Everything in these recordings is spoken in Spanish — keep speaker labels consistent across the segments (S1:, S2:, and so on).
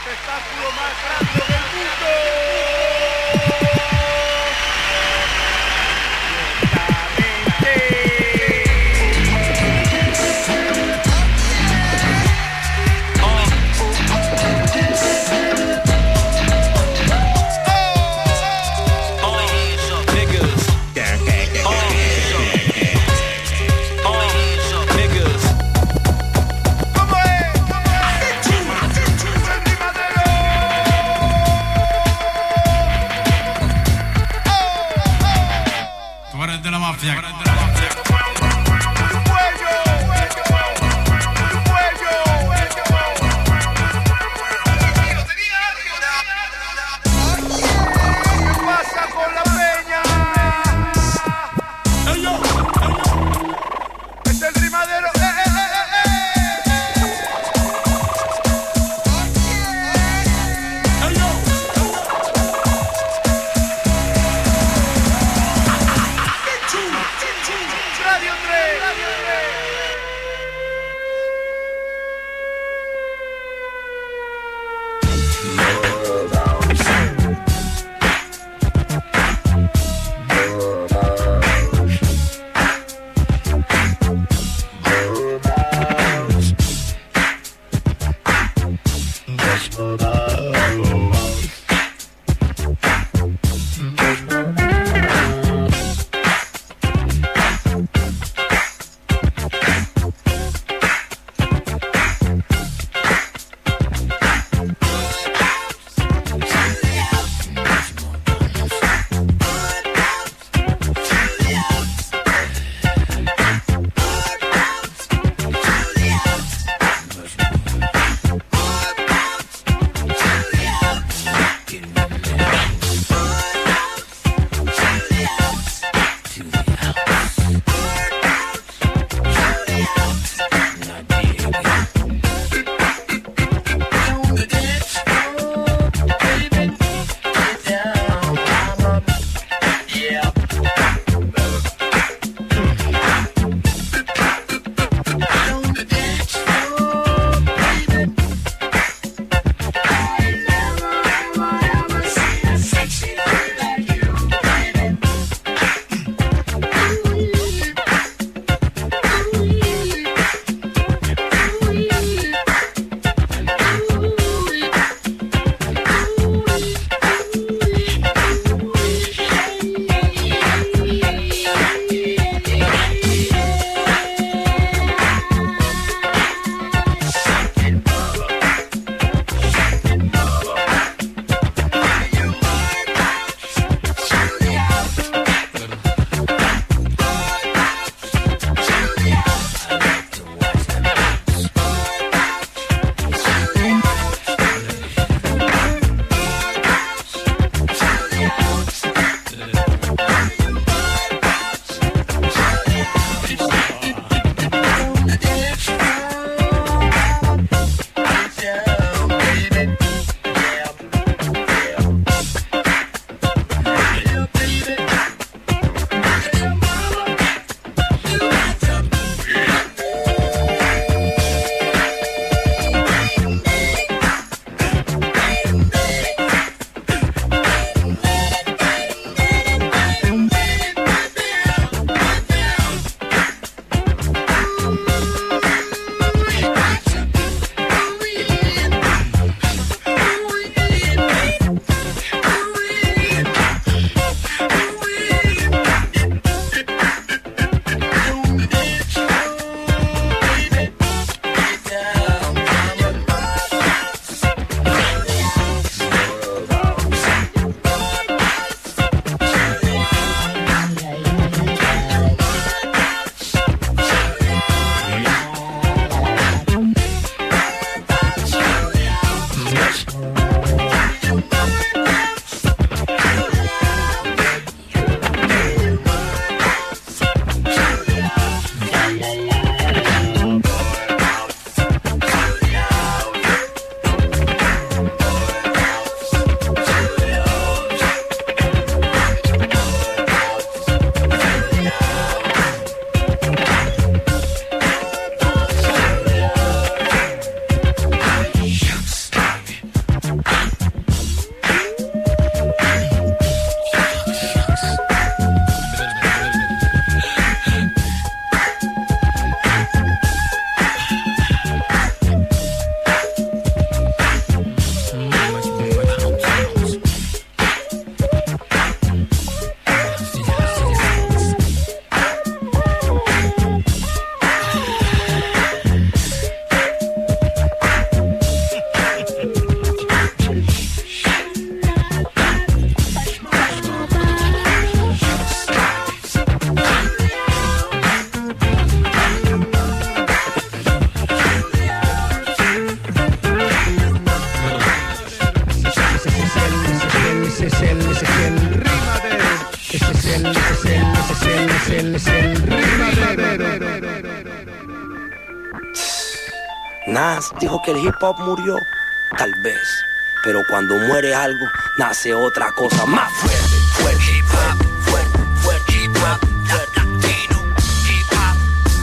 S1: espectáculo más grande del mundo.
S2: De la mafia. Nas dijo que el hip hop murió, tal vez, pero cuando muere algo, nace otra cosa más fuerte, fuerte, hip hop, fuerte, fuerte, hip hop, latino, hip hop,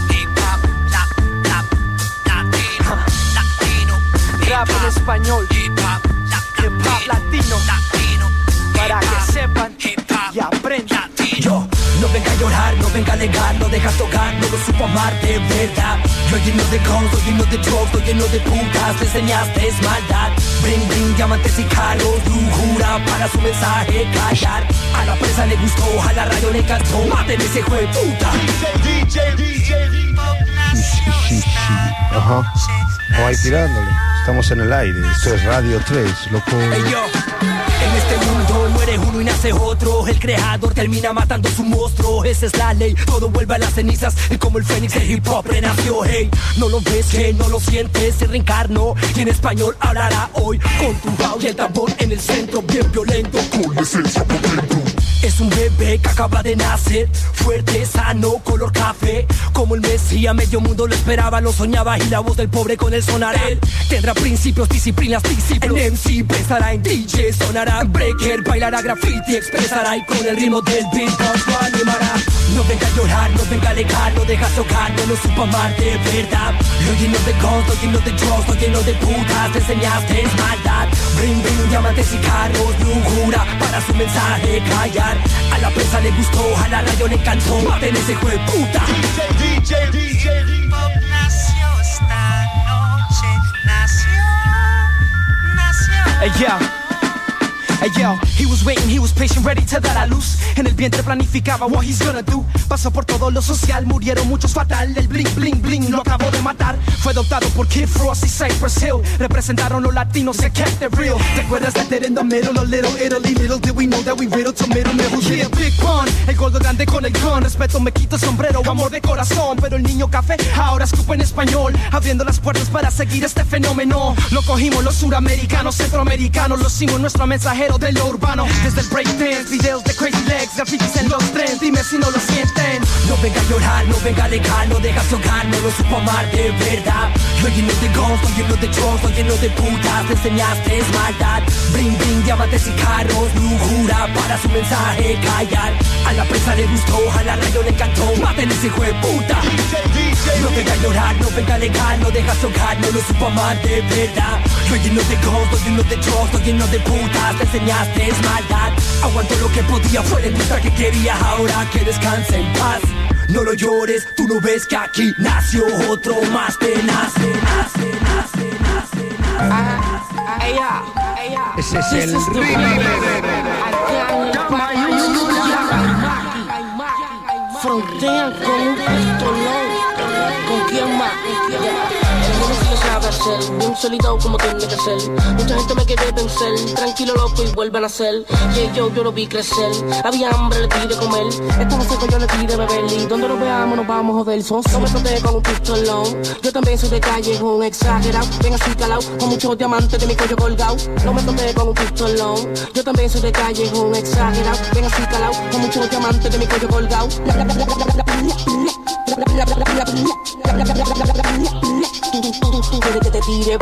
S2: latino,
S1: rap en español,
S2: hip hop
S1: latino, para que sepan y aprendan.
S2: Yo no venga a llorar, no venga a alegar, no dejas tocar, no lo supo amar de verdad. Yo lleno de guns, yo lleno de drugs, yo lleno de putas, le enseñaste es maldad. Bring, bring, diamantes y carros, lujura para su mensaje callar. A la prensa le gustó, a la radio le encantó, maten ese hijo de puta.
S3: Ajá, o ahí tirándole. Estamos en el aire, esto es Radio 3, loco.
S2: Hey, yo. En este mundo muere uno y nace otro. El creador termina matando su monstruo. Esa es la ley, todo vuelve a las cenizas. Y como el fénix el hip hop renació. Hey, no lo ves, que no lo sientes, se reencarnó y en español hablará hoy. Con tu baúl y el tambor en el centro, bien violento, con esencia por dentro. Es un bebé que acaba de nacer, fuerte, sano, color café. Como el Mesías, medio mundo lo esperaba, lo soñaba. Y la voz del pobre con él sonará. Él tendrá principios, disciplinas, discípulos. El MC pensará en DJ, sonará en breaker, bailará graffiti, expresará y con el ritmo del beat lo animará. No venga a llorar, no venga a alegar, no dejas tocar, no lo supo amar de verdad. Lo lleno de guns, lo lleno de drugs, lo lleno de putas, te enseñaste es maldad. Bring, bring, diamantes y carros, lujura para su mensaje callar. A la prensa le gustó, a la radio le encantó, maten ese hijo de puta.
S4: DJ Hip Hop nació esta noche, nació.
S1: Hey, yeah. Hey yo, he was waiting, he was patient, ready to dar a luz. En el vientre planificaba what he's gonna do. Pasó por todo lo social, murieron muchos fatal. El bling, bling, bling lo acabó de matar. Fue adoptado por Kid Frost y Cypress Hill. Representaron los latinos, se kept it real. ¿Te acuerdas de Dead in the Middle o Little Italy? Little did we know that we riddled to middle. Yeah, Big Pun, el gordo grande con el gun. Respeto, me quito el sombrero, amor de corazón. Pero el niño café ahora escupe en español. Abriendo las puertas para seguir este fenómeno. Lo cogimos los suramericanos, centroamericanos. Lo hicimos nuestro mensajero de lo urbano. Desde el breakdance, videos de crazy legs, grafitis en los trends, dime si no lo sienten.
S2: No venga a llorar, no venga a alegar, no dejas tocar, no lo supo amar de verdad. Lo lleno de guns, lo lleno de drugs, lo lleno de putas, te enseñaste es maldad. Bring, bring, diamantes y carros, lujura para su mensaje callar. A la prensa le gustó, a la radio le encantó, maten ese hijo de puta. No venga a llorar, no venga a alegar, no dejas tocar, no lo supo amar de verdad. Lo lleno de guns, lo lleno de drugs, lo lleno de putas, te enseñaste es maldad. Aguantó lo que podía, fue la industria que quería, ahora que descanse en paz. No lo llores, tú no ves que aquí nació otro más tenaz.
S3: Ese es el
S5: frontean con un pistolón. ¿Con quién más? Yo sabe hacer, bien solito como tiene que ser. Mucha gente me quiere vencer, tranquilo loco y vuelven a hacer. Y yo lo vi crecer, había hambre, le di de comer. Estaba seco, yo le di de beber. Y donde nos veamos nos vamos a joder. No me protege con un pistolón. Yo también soy de calle, un exagerado. Ven así calao, con muchos diamantes de mi cuello colgado. No me protege con un pistolón. Yo también soy de calle, un exagerado. Ven así calao, con muchos diamantes de mi cuello colgado. Tú quieres que te tire.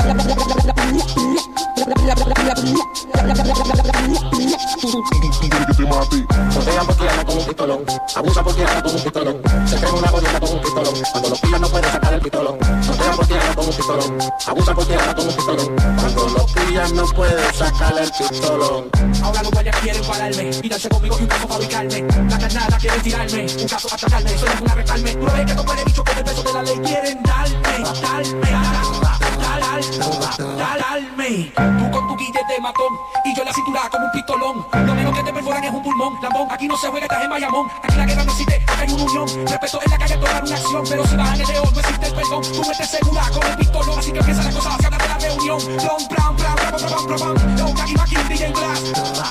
S6: Jodean porque anda con un pistolón, abusa porque anda con un pistolón, se creen una jodienda con un pistolón, cuando los pillan no pueden sacar el pistolón. Jodean porque anda con un pistolón, abusa porque anda con un pistolón, cuando los pillan no pueden sacar el pistolón.
S2: Ahora los guardias quieren pararme, pídanse conmigo y un caso fabricarme. La carnada quieren tirarme, un caso atacarme, soy una arrestarme. Tú no ves que estos pueden bichos con el peso de la ley quieren darme. Tú con tu guille de matón y yo en la cintura como un pistolón. Lo menos que te perforan es un pulmón. Lambón, aquí no se juega, estás en Bayamón. Aquí la guerra no existe, acá hay una unión. Respeto en la calle, tomar una acción. Pero si bajan el león, no existe el perdón. Tú no estés segura con el pistolón. Así que empieza la cosa, se habla de la reunión. Long, brown, Yo, Kaki, Maki, DJ Glass.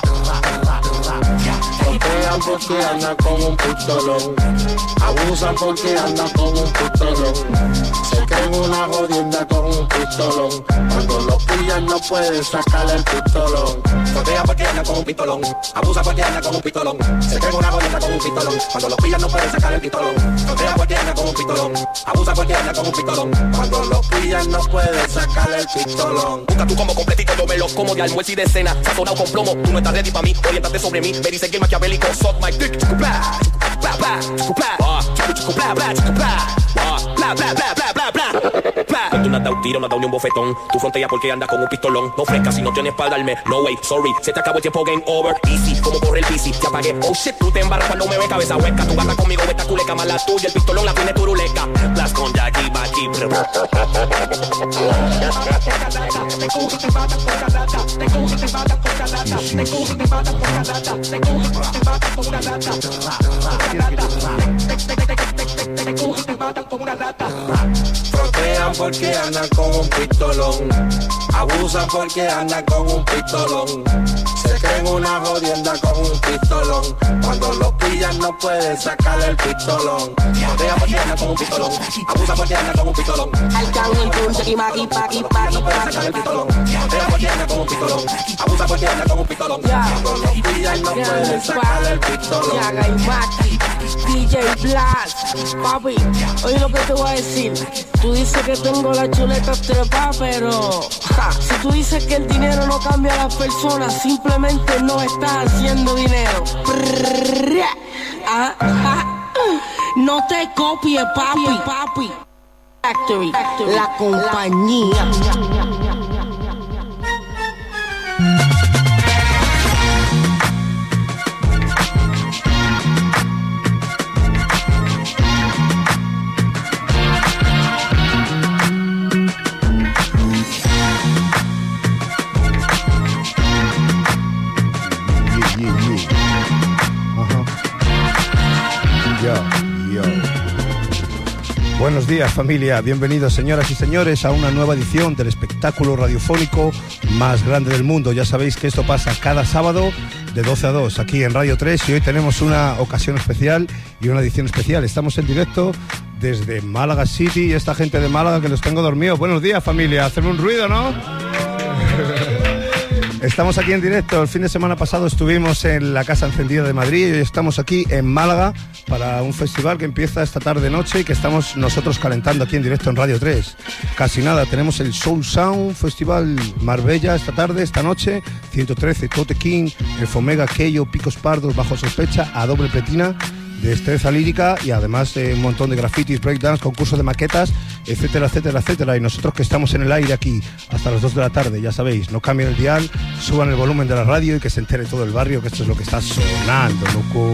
S6: Jodean porque andan con un pistolón, abusan porque andan con un pistolón, se creen una jodienda con un pistolón, cuando los pillan no pueden sacarle el pistolón. Frontea porque anda con un pistolón, abusa porque anda con un pistolón. Se cree una jodienda con un pistolón, cuando lo pillan no pueden sacarle el pistolón. Frontea porque anda con un pistolón, abusa porque anda con un pistolón. Cuando lo pillan no pueden sacarle el pistolón.
S7: Busca tú como completito, yo me lo como de almuerzo y de cena. Sazonado con plomo, tú no estás ready pa' mí. Oriéntate sobre mí, me dice que el maquiavélico. Suck my dick, chucupla, chucupla, bla, chucupla, chucupla, bla, chucupla, bla, bla, bla, bla, bla, bla. Tú no has dado un tiro, no has dado ni un bofetón. Tú fronteas porque andas con un pistolón. No frescas si no tienes para darme. No way, sorry, se te acabó el tiempo, game over. Easy, como corre el bici, te apagué. Oh shit, tú te embarras cuando me ves cabeza hueca. Tú vas conmigo, esta culeca más la tuya. El pistolón la tiene turuleca. Blast con Jackie, Baki,
S6: Frontean porque andan con un pistolón, abusan porque andan con un pistolón. Se creen una jodienda con un pistolón, cuando lo pillan no pueden sacarle el pistolón. Frontean porque andan con un pistolón, abusan porque andan con un pistolón.
S5: Arcángel, Punta, Kimaki, Paki, Paki,
S6: No pueden sacarle el pistolón. Frontean porque andan con un pistolón, abusan porque andan con un pistolón. Cuando lo pillan no pueden sacarle el pistolón.
S5: Yaga y Maki, DJ Blast, papi, oye lo que te voy a decir. Tú dices que tengo la chuleta trepa, pero si tú dices que el dinero no cambia a las personas, simplemente no estás haciendo dinero. No te copies, papi. Factory, la compañía.
S3: Buenos días, familia, bienvenidos señoras y señores a una nueva edición del espectáculo radiofónico más grande del mundo. Ya sabéis que esto pasa cada sábado de 12 a 2 aquí en Radio 3 y hoy tenemos una ocasión especial y una edición especial. Estamos en directo desde Málaga City y esta gente de Málaga que los tengo dormidos. Buenos días, familia, hacen un ruido, ¿no? Estamos aquí en directo. El fin de semana pasado estuvimos en la Casa Encendida de Madrid y hoy estamos aquí en Málaga para un festival que empieza esta tarde-noche y que estamos nosotros calentando aquí en directo en Radio 3. Casi nada, tenemos el Soul Sound Festival Marbella esta tarde, esta noche, 113, Tote King, el Fomega, Keio, Picos Pardos, Bajo Sospecha, A Doble Pletina, destreza lírica y además un montón de grafitis, breakdance, concursos de maquetas, etcétera, etcétera, etcétera. Y nosotros que estamos en el aire aquí hasta las 2 de la tarde, ya sabéis, no cambien el dial, suban el volumen de la radio y que se entere todo el barrio que esto es lo que está sonando, loco.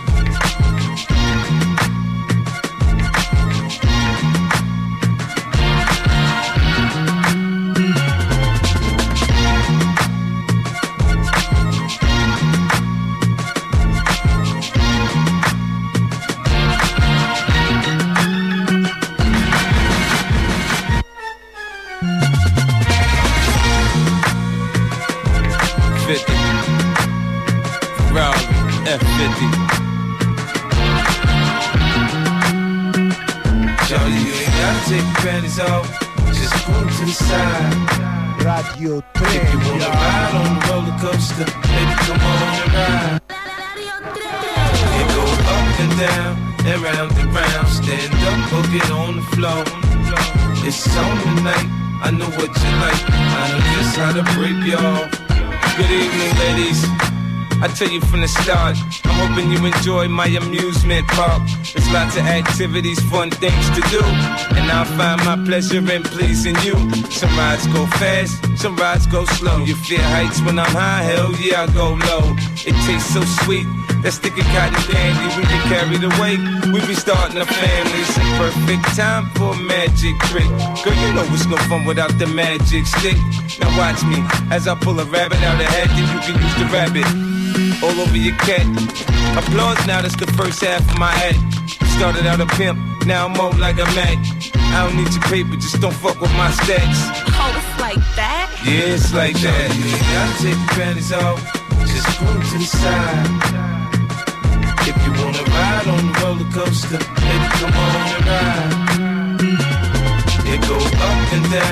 S3: Radio 3.
S8: If you wanna ride on the roller coaster, baby, come on and ride. It go up and down and round and round. Stand up or get on the floor. It's on tonight. I know what you like. I know just how to break y'all. Good evening, ladies. I tell you from the start, I'm hoping you enjoy my amusement park. There's lots of activities, fun things to do, and I'll find my pleasure in pleasing you. Some rides go fast, some rides go slow. You fear heights when I'm high, hell yeah, I go low. It tastes so sweet, that sticky cotton candy. We get carried away, we be starting a family. It's a perfect time for a magic trick. Girl, you know it's no fun without the magic stick. Now watch me, as I pull a rabbit out of hat, then you can use the rabbit all over your cat. Applause now, that's the first half of my act. Started out a pimp, now I'm more like a Mac. I don't need your paper, just don't fuck with my stacks.
S9: Oh, it's like that?
S8: Yeah, it's like that. You ain't gotta take your panties off, just pull them to the side. If you wanna ride on the roller coaster, baby, come on and ride. It go up and down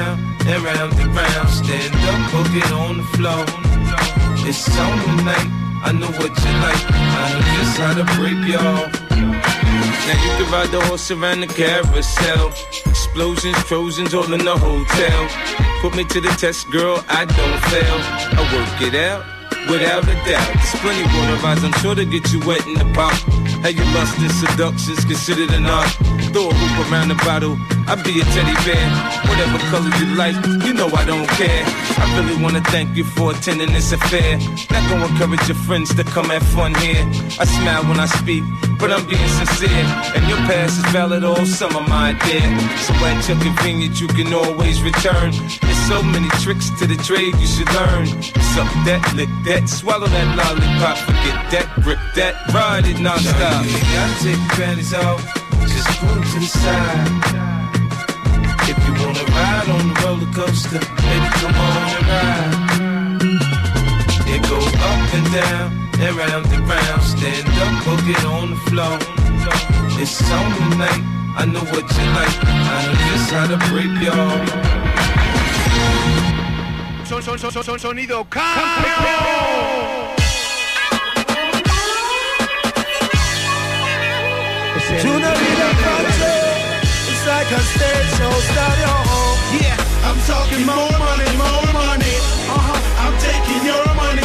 S8: and round, stand up, boogie on the floor. It's on tonight, I know what you like, I know just how to break y'all. Now you can ride the horse around the carousel, explosions, Trojans all in the hotel. Put me to the test, girl, I don't fail. I work it out, without a doubt. There's plenty water rides, I'm sure to get you wet in the pop. How your lust and seduction's considered an art. Throw a hoop around the bottle, I'll be a teddy bear. Whatever color you like, you know I don't care. I really wanna thank you for attending this affair. Not gonna encourage your friends to come have fun here. I smile when I speak, but I'm being sincere. And your past is valid all summer, my dear. So at your convenience, you can always return. There's so many tricks to the trade you should learn. Suck that, lick that, swallow that lollipop. Forget that, grip that, ride it non-stop. You ain't gotta take your panties off, just put them to the side. If you wanna ride on the roller coaster, baby, come on and ride. It goes up and down, and round, stand up, boogie on the floor. It's on tonight, I know what you like, I know just how to break y'all.
S3: Sonido campeón.
S10: Tuna vida country, it's like a stage show stereo.
S11: Yeah, I'm talking more money, more money. I'm taking your money,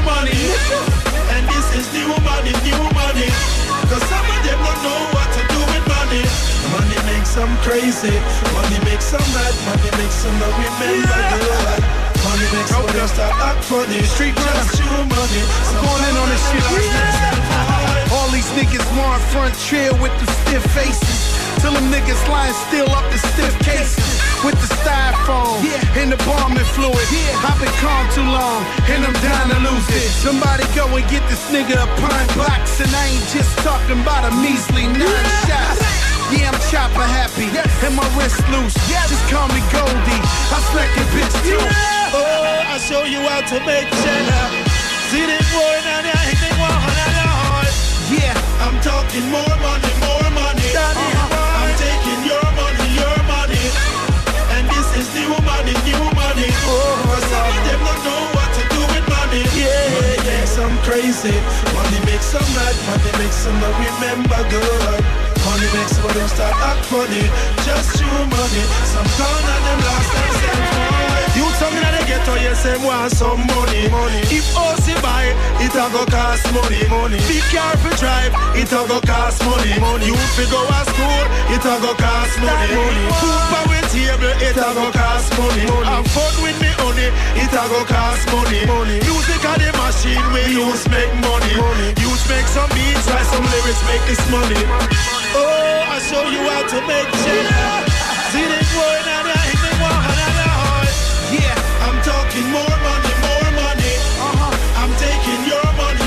S11: and this is new money, new money. Cause some of them don't know what to do with money. Money makes them crazy, money makes them mad, money makes them not remember good. Money makes them start act funny.
S10: Street
S11: just you money.
S10: I'm going in on this shit right now. All these niggas want front trail with the stiff faces. Till them niggas lying still up the stiff cases. With the styrofoam and the bombing fluid. I've been calm too long and I'm down to lose it. Somebody go and get this nigga a pine box. And I ain't just talking about a measly 9 shots. Yeah, I'm chopper happy and my wrist loose. Just call me Goldie, I smack your bitch too.
S11: Oh, I show you how to make cheddar. See this boy now, anything one $100.
S10: Yeah,
S11: I'm talking more money, more money. I'm taking your money, and this is new money, new money. Cause some of them don't know what to do with money. Money makes them crazy, money makes them mad, money makes them not remember good. Money makes some of them start act funny. Just you money, some con and them lost themselves. You tell me that they get to you say want some money. If OC buy, it a go cost money. Be careful drive, it a go cost money. You fi go to school, it a go cost money. Food for we table, it a go cost money. Have fun with me honey, it a go cost money. Music a the machine we use make money. Use make some beats, write some lyrics, make this money. Oh, I show you how to make cheddar. See this boy now, anything $100.
S10: yeah.
S11: I'm talking more money, more money. I'm taking your money,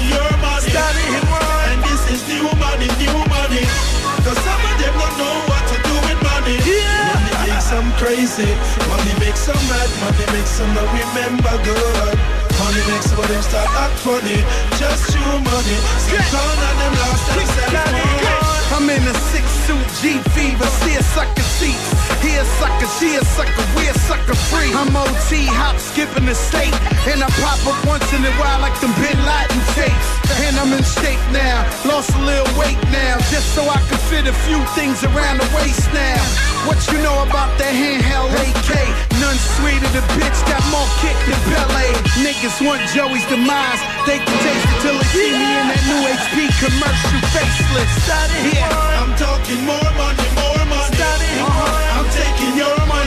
S11: and this is new money, new money. Cause some of them don't know what to do with money. Money makes them crazy, money makes them mad, money makes them not remember good. Money makes some of them start act funny. Just you money, some con and them lost themselves.
S10: I'm in a 6-suit G fever, see a sucker seats. Here a sucker, she a sucker, we a sucker free. I'm OT, hop, skipping the state. And I pop up once in a while like them Bin Laden tapes. And I'm in shape now, lost a little weight now. Just so I can fit a few things around the waist now. What you know about that handheld AK? None sweeter, the bitch got more kick than ballet. Niggas want Joey's demise, they can taste it till they see me in that new HP commercial faceless.
S11: Yeah. I'm talking more money, more money. I'm taking your money,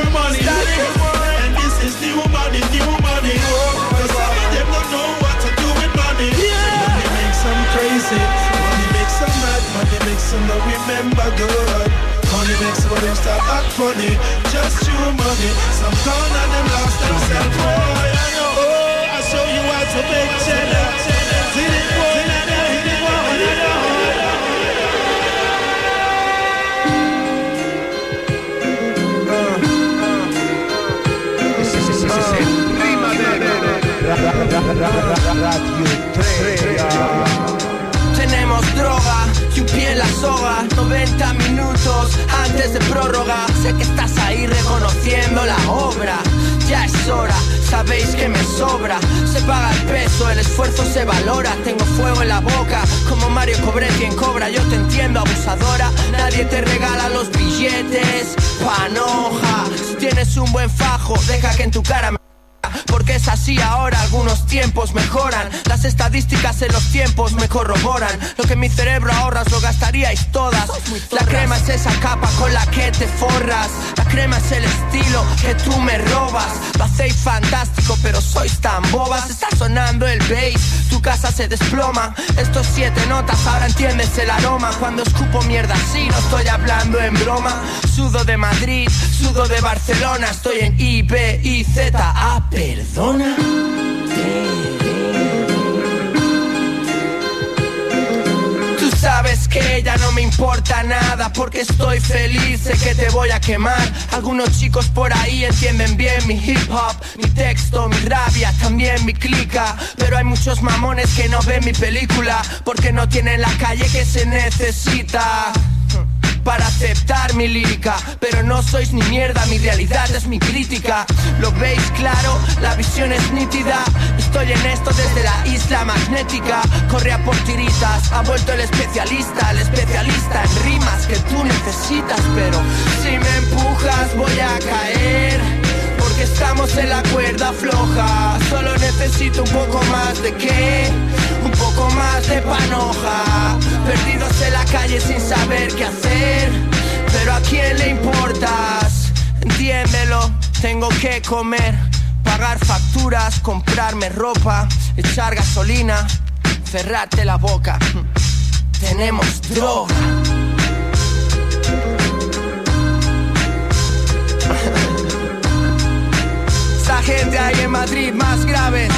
S11: and this is new money, new money. Cause some of them don't know what to do with money. Money makes them crazy, money makes them mad, money makes them not remember good. Money makes some of them start act funny. Just you money, some con and them lost themselves. Oh, I show you how to make cheddar. See this boy now, anything $100.
S2: Radio 3. Tenemos droga y un pie en la soga, 90 minutos antes de prórroga. Sé que estás ahí reconociendo la obra. Ya es hora, sabéis que me sobra. Se paga el peso, el esfuerzo se valora. Tengo fuego en la boca, como Mario Cobré quien cobra. Yo te entiendo, abusadora. Nadie te regala los billetes, panoja. Si tienes un buen fajo, deja que en tu cara me... Porque es así ahora, algunos tiempos mejoran. Las estadísticas en los tiempos me corroboran. Lo que mi cerebro ahorra os lo gastaríais todas. La crema es esa capa con la que te forras. La crema es el estilo que tú me robas. Lo hacéis fantástico pero sois tan bobas. Está sonando el bass, tu casa se desploma. Estos 7 notas, ahora entiendes el aroma. Cuando escupo mierda así no estoy hablando en broma. Sudo de Madrid, sudo de Barcelona. Estoy en IBIZA, perdona. Tú sabes que ya no me importa nada porque estoy feliz, sé que te voy a quemar. Algunos chicos por ahí entienden bien mi hip hop, mi texto, mi rabia, también mi clica. Pero hay muchos mamones que no ven mi película porque no tienen la calle que se necesita para aceptar mi lírica. Pero no sois ni mierda, mi realidad es mi crítica. ¿Lo veis claro? La visión es nítida. Estoy en esto desde la isla magnética. Corre por tiritas, ha vuelto el especialista en rimas que tú necesitas. Pero si me empujas voy a caer, porque estamos en la cuerda floja. Solo necesito un poco más de qué, un poco más de panoja. Perdidos en la calle sin saber qué hacer, pero ¿a quién le importas? Entiéndelo, tengo que comer, pagar facturas, comprarme ropa, echar gasolina, cerrarte la boca. Tenemos droga. Esta gente ahí en Madrid más grave.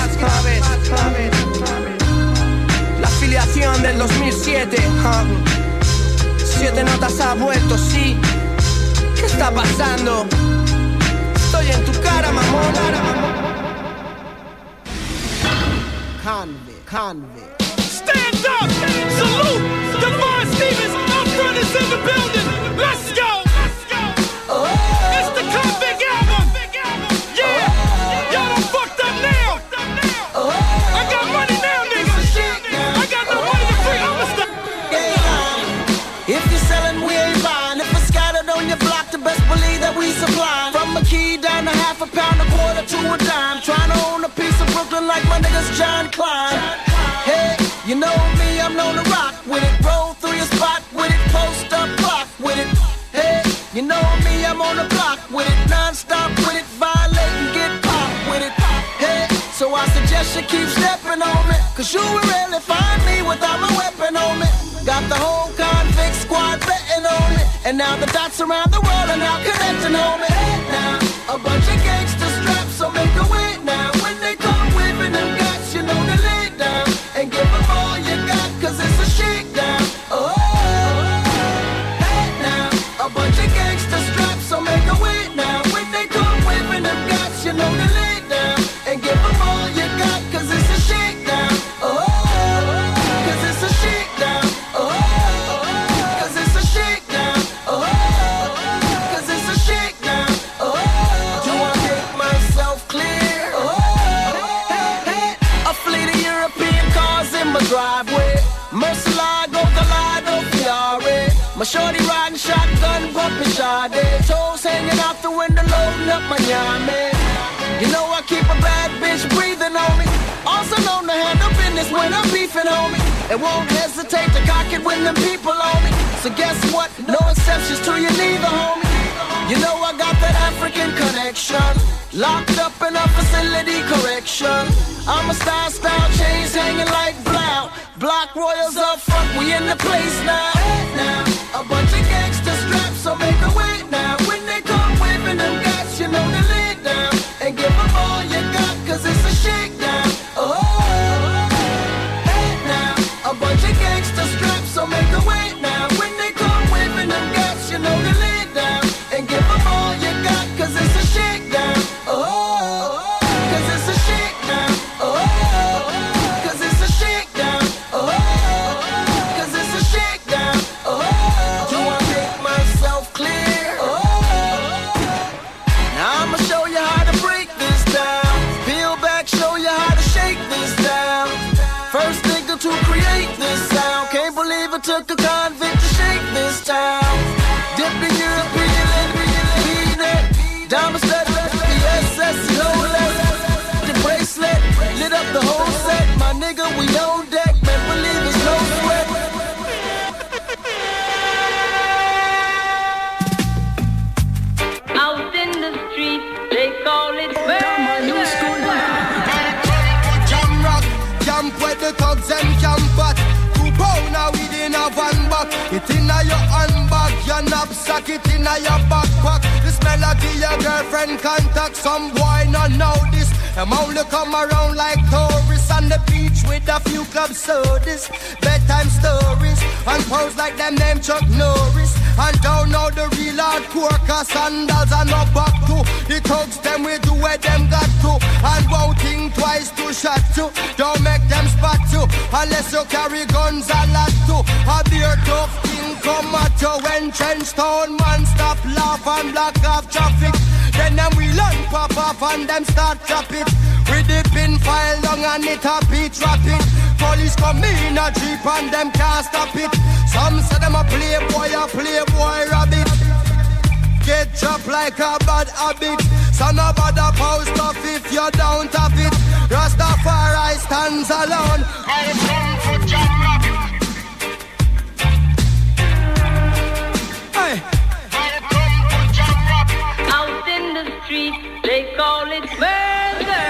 S2: La afiliación del 2007. 7 notas ha vuelto, sí. ¿Qué está pasando? Estoy en tu cara, mamón.
S12: Convict.
S11: Stand up, salute, Devon Stevens, our brothers in the building. Let's go. It's the Convict album. Yeah, y'all done fucked up now. I got money now, niggas. I got no money to free. I'ma stop.
S12: If you're selling, we ain't buying. If it's scattered on your block, the best believe that we supply. From a key down to half a pound, a quarter to a dime. Trying to own a piece of Brooklyn like my niggas John Klein. Hey, you know me, I'm known to rock with it. Roll through your spot with it, post up block with it. Hey, you know me, I'm on the block with it. Non-stop with it, violate and get popped with it. Hey, so I suggest you keep stepping on me, cause you will rarely find me without my weapon on me. Got the whole convict squad betting on me, and now the dots around the world are now connecting on me. Hey, now, a bunch of gangsters strapped, so make a way now. When they come whipping them guts, you know they lay down and give them all you got, cause it's a shakedown. Oh, hey now, a bunch of gangsters strapped, so make a way now. When they come whipping them guts, you know they lay down and give them all you got, cause it's a shakedown. Oh, cause it's a shakedown. Oh, cause it's a shakedown. Oh, cause it's a shakedown. Oh, do I make myself clear? Oh, a fleet of European cars in my driveway. Murcielago, Gallardo, Fiore. My shorty riding shotgun, bumping Sade. Toes hanging out the window, loading up my yame. You know I keep a bad bitch breathing on me. Also known to handle business when I'm beefing, homie. And won't hesitate to cock it when them people on me. So guess what? No exceptions to you neither, homie. You know I got that African connection. Locked up in a facility correction. I'm a style chains hanging like blow. Block royals up front, we in the place now. Now, a bunch of gangsters strapped, so make a way now. When they come waving them guts, you know they lay down and give them all you got, cause it's a shakedown. Oh, hey now, a bunch of gangsters strapped, so make a way now. When they come waving them guts, you know they lay down and give them all you got, cause it's a shakedown. Oh, cause it's a shakedown. Oh, cause it's a shakedown. Oh, cause it's a shakedown. circle convict to shake this town. Dip the European, beat it. Diamond stud, PSS, no less. The bracelet, lit up the whole set. My nigga, we on deck, man, believe it's no sweat.
S13: Out in the street, they call it murder.
S14: Jam rock, camp where the thugs and camp at. 2 pound now within a van back. It inna your handbag, your knapsack, it inna your backpack. This melody your girlfriend contact. Some boy not know this. Them only come around like tourists on the beach with a few club sodas, bedtime stories, and pose like them name Chuck Norris. And don't know the real hardcore, cause sandals are not back to. The thugs them we do where them got to. And won't think twice to shot to. Don't make them spot you, unless you carry guns a lot to. A beer tough thing come at you when trench town man stop laugh and block off traffic. Then them we learn pop off and them start chop it. With the pin file down and it a beat rapid. Police come in a jeep and them can't stop it. Some say them a playboy rabbit. Get chopped like a bad habit. So no bother post off if you don't have it. Rastafari stands alone. I come for Jam Rock. Hey. I come for Jam Rock.
S13: Out in the street, they call it murder.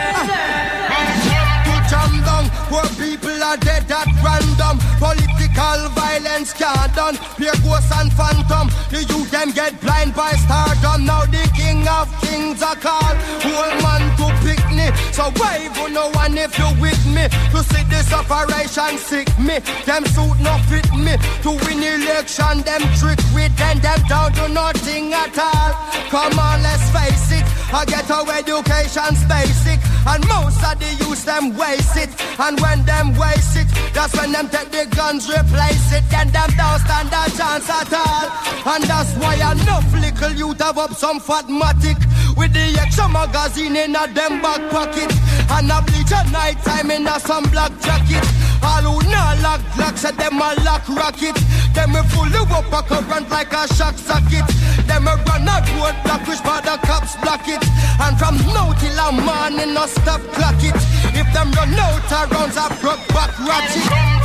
S14: Jam down, where people are dead at random. Political violence can't done. Pure ghosts and phantom. The youth them get blind by stardom. Now the king of kings are called. Whole man to pick me. So wave on no one if you with me. To see this operation sick me. Them suit not fit me. To win election, them trick with them. Them down to nothing at all. Come on, let's face it. I get our education's basic. And most of the youth them waste it. And when them waste it, that's when them take the guns, replace it. Then them don't stand a chance at all. And that's why enough little youth have up some fatmatic. With the extra magazine in a them back pocket. And a bleach at night time in a some black jacket. All who not lock blocks at them a lock rocket. Them we full up a current like a shock socket. Them we run a road block which by the cops block it. And from now till a morning no stop clock it. If them run out of rounds a broke back ratchet.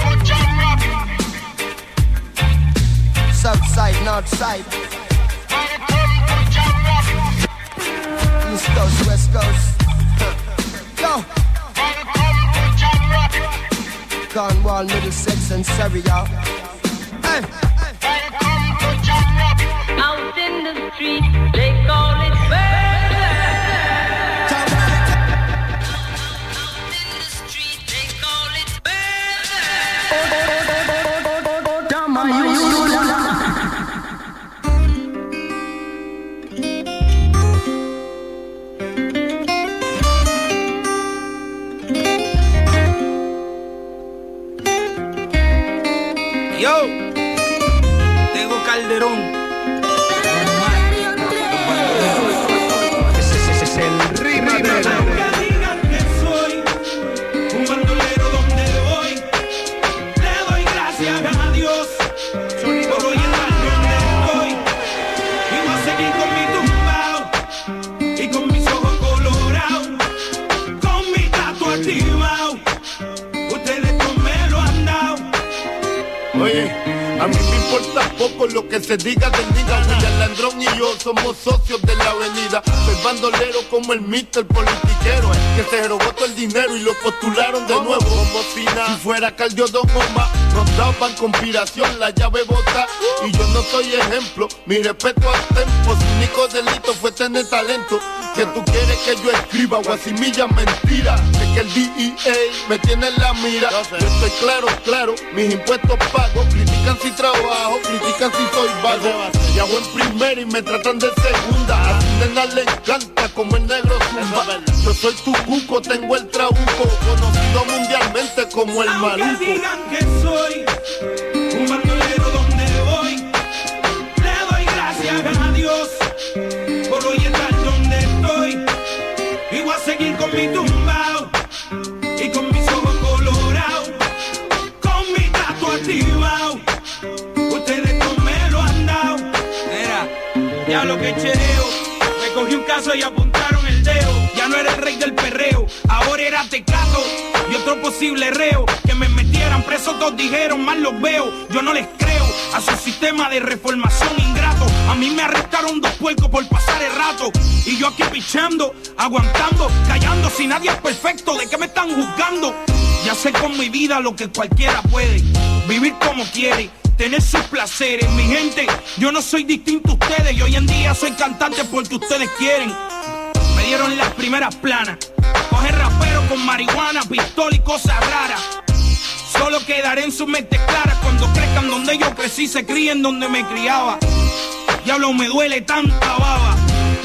S14: South side, north side. East coast, west coast. Yo. Cornwall, Middlesex and Surrey, y'all. Hey.
S13: Out in the street, they call it murder. In the street, they call it
S10: Yo, Tego Calderón. Ese es el ritmo de
S11: Que digan que soy un bandolero donde voy. Le doy gracias a Dios por hoy estar donde estoy. Y voy a seguir con mi tumbao y con mis ojos colorados, con mi tatu activado. Ustedes no me lo han dado.
S15: Oye, a mí me importa poco lo que se diga del diga. William Landrón y yo somos socios de la avenida. Soy bandolero como el Mr. Politiquero, que se robó todo el dinero y lo postularon de nuevo como si fuera Caldiodón Oma. Nos daban conspiración, la llave bota. Y yo no soy ejemplo, mi respeto al tempo. Su único delito fue tener talento. Que tú quieres que yo escriba o asimilla mentira. Es que el DEA me tiene en la mira. Yo estoy claro, mis impuestos pago. Critican si trabajo, critican si soy vago. Y hago en primera y me tratan de segunda. A tu nena le encanta como el negro zumba. Yo soy tu cuco, tengo el trabuco. Conocido mundialmente como el maluco.
S11: Aunque digan que soy un bandolero donde voy, le doy gracias a Dios por hoy estar donde estoy. Y voy a seguir con mi tumbao y con mis ojos colorados, con mi tatu activado,
S16: que chereo. Me cogí un caso y apuntaron el dedo. Ya no era el rey del perreo, ahora era Tecato y otro posible reo. Que me metieran preso, todos dijeron, mal los veo. Yo no les creo a su sistema de reformación ingrato. A mí me arrestaron 2 puercos por pasar el rato. Y yo aquí pichando, aguantando, callando. Si nadie es perfecto, ¿de qué me están juzgando? Ya sé con mi vida lo que cualquiera puede. Vivir como quiere, tener sus placeres. Mi gente, yo no soy distinto a ustedes. Y hoy en día soy cantante porque ustedes quieren. Me dieron las primeras planas. Coger rapero con marihuana, pistola y cosas raras. Solo quedaré en sus mentes claras cuando crezcan donde yo crecí, se críen donde me criaba. Diablo, me duele tanta baba.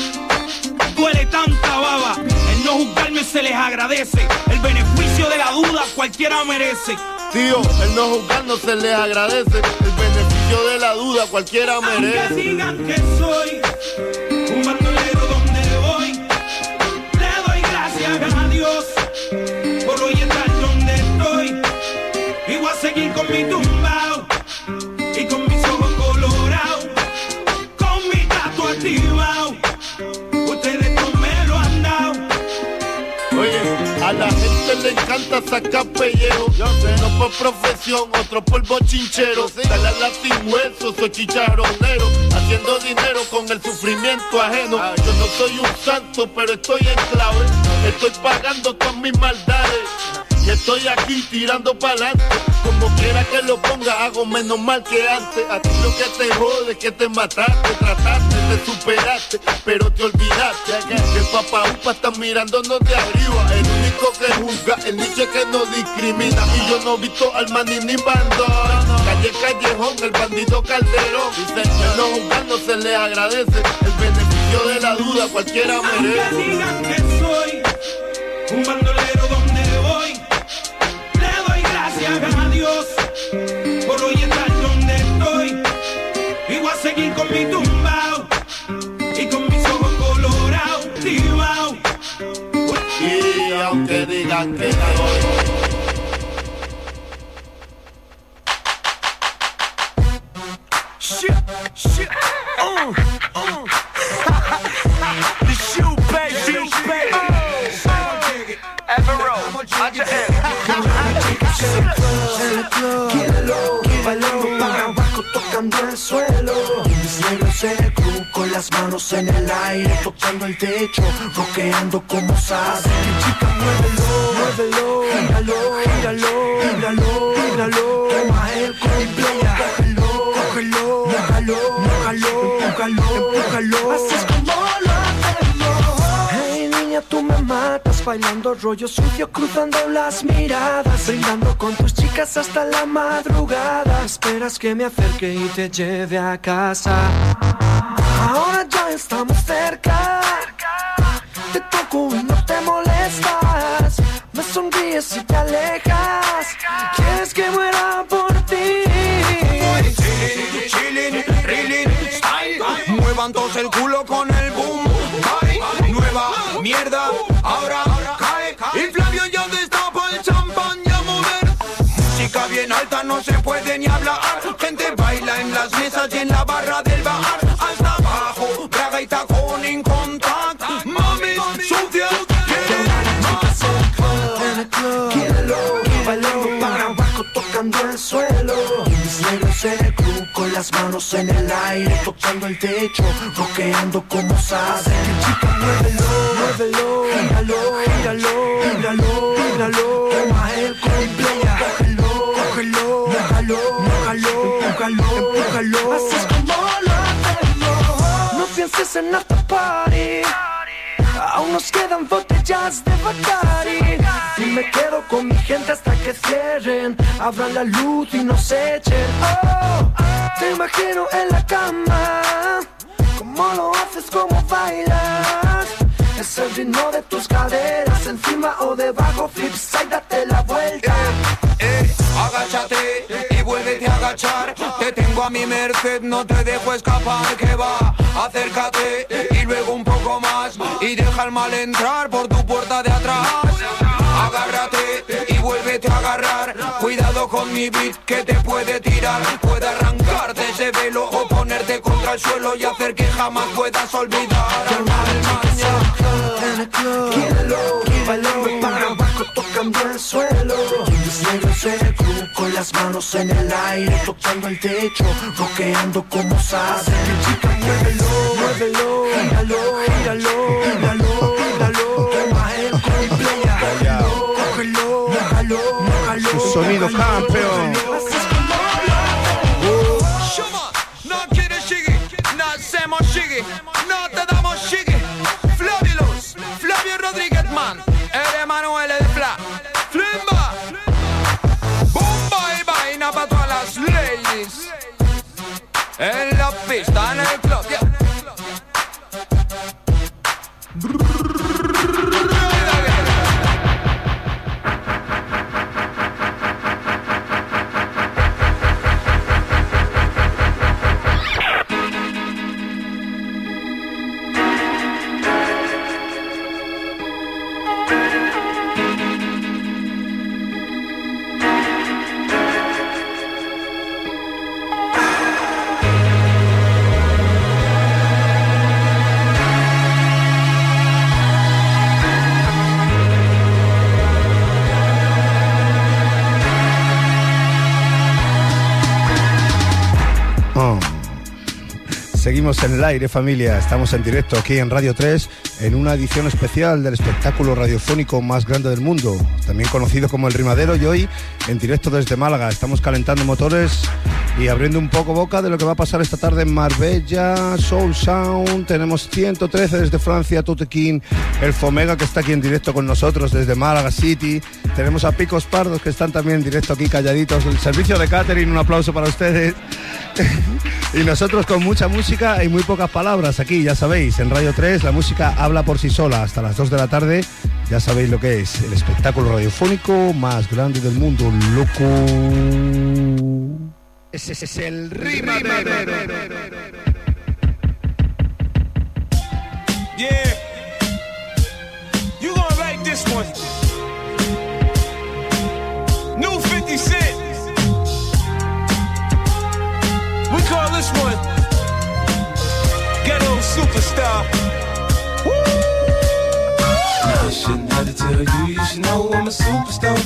S16: Duele tanta baba. El no juzgarme se les agradece. El beneficio de la duda cualquiera merece.
S15: Tío, el no juzgarnos se les agradece. El beneficio de la duda cualquiera merece.
S16: Aunque digan que soy un bandolero donde voy, le doy gracias a Dios por hoy estar donde estoy. Y voy a seguir con mi tumbao y con mis ojos colorados, con mi gato activado. Ustedes no me lo han dado.
S15: Oye, a la gente le encanta sacar pellejo. Yo sé, no por profesión, otro por bochinchero. Dale a la sin hueso, soy chicharronero. Haciendo dinero con el sufrimiento ajeno. Yo no soy un santo, pero estoy en clave. Estoy pagando todas mis maldades. Y estoy aquí tirando pa'lante. Como quiera que lo ponga, hago menos mal que antes. A ti lo que te jode es que te mataste, trataste, te superaste, pero te olvidaste que el papá upa está mirándonos de arriba. El único que juzga, el nicho que no discrimina. Y yo no he visto al maní ni bandón. Calle Callejón, el bandido Calderón. Dice que no juzgar no se le agradece. El beneficio de la duda cualquiera merece.
S16: Aunque digan que soy un bandolero donde voy, gracias a Dios por hoy estar donde estoy. Y voy a seguir con mi tumbao y con mis ojos colorados, activados.
S15: Y aunque digan que soy
S17: shit, shit, the shoe baby, Everroll,
S18: Quíralo, bailando para abajo, tocando el suelo. Mis negros seco, con las manos en el aire, tocando el techo, rockeando como sabes. Chica, muévelo, gíralo, toma el completo, cógelo, así es como lo hacemos. Hey niña, tú me matas, bailando rollo sucio, cruzando las miradas, brindando con tus chicas hasta la madrugada. Esperas que me acerque y te lleve a casa. Ahora ya estamos cerca, te toco y no te molestas, me sonríes y te alejas. Quieres que muera por ti.
S17: Chillin', reelin', style. Muevan todos el culo con el boom. Cae, nueva mierda, ahora cae. Y Flavio ya destapa el champán y a mover. Música bien alta, no se puede ni hablar. Gente baila en las mesas y en la barra del bar. Hasta abajo, braga y tacón en contact. Mami, sucia,
S18: Quíralo, bailando para abajo, tocando el suelo. Mis negros seco, con las manos en el aire, tocando el techo, rockeando como sabes. Chica, muévelo, gíralo, toma el completo, cógelo, así es como lo hacemos. No pienses en after party, aún nos quedan botellas de Bacardi. Y me quedo con mi gente hasta que cierren, abran la luz y nos echen. Oh, te imagino en la cama, cómo lo haces, cómo bailas. Es el ritmo de tus caderas, encima o debajo, flip side, date la vuelta.
S17: Agáchate y vuélvete a agachar. Te tengo a mi merced, no te dejo escapar. Que va, acércate y luego un poco más. Y deja el mal entrar por tu puerta de atrás. Agárrate y vuélvete a agarrar. Cuidado con mi beat que te puede tirar. Puede arrancarte ese velo o ponerte contra el al suelo y hacer que jamás puedas olvidar al
S18: bailando para abajo, tocando el suelo. Negro seco, con las manos en el aire, tocando el techo, rockeando como salsa. Chica, muévelo, muévelo, gíralo, gíralo, gíralo, gíralo. Toma el completo, cógelo, mójalo, mójalo.
S3: Su sonido campeón.
S17: No quieres shiggy, no hacemos shiggy, no te damos shiggy. Flavilos, Flavio Rodríguez, man, el Emanuel de Fla, Flimba. Bomba y vaina para todas las ladies. En la pista, en el club, yeah.
S3: Seguimos en el aire, familia. Estamos en directo aquí en Radio 3 en una edición especial del espectáculo radiofónico más grande del mundo, también conocido como El Rimadero, y hoy en directo desde Málaga. Estamos calentando motores y abriendo un poco boca de lo que va a pasar esta tarde en Marbella, Soul Sound. Tenemos 113 desde Francia, Tutequín, el Fomega, que está aquí en directo con nosotros desde Málaga City. Tenemos a Picos Pardos, que están también en directo aquí calladitos. El servicio de catering, un aplauso para ustedes. Y nosotros con mucha música y muy pocas palabras aquí, ya sabéis, en Radio 3 la música habla por sí sola hasta las 2 de la tarde. Ya sabéis lo que es el espectáculo radiofónico más grande del mundo, loco. Ese es el Rimadero.
S8: Yeah, you gonna like this one. New 50 Cent. We call this one Ghetto Superstar. Woo!
S19: I shouldn't have to tell you, you should know I'm a superstar.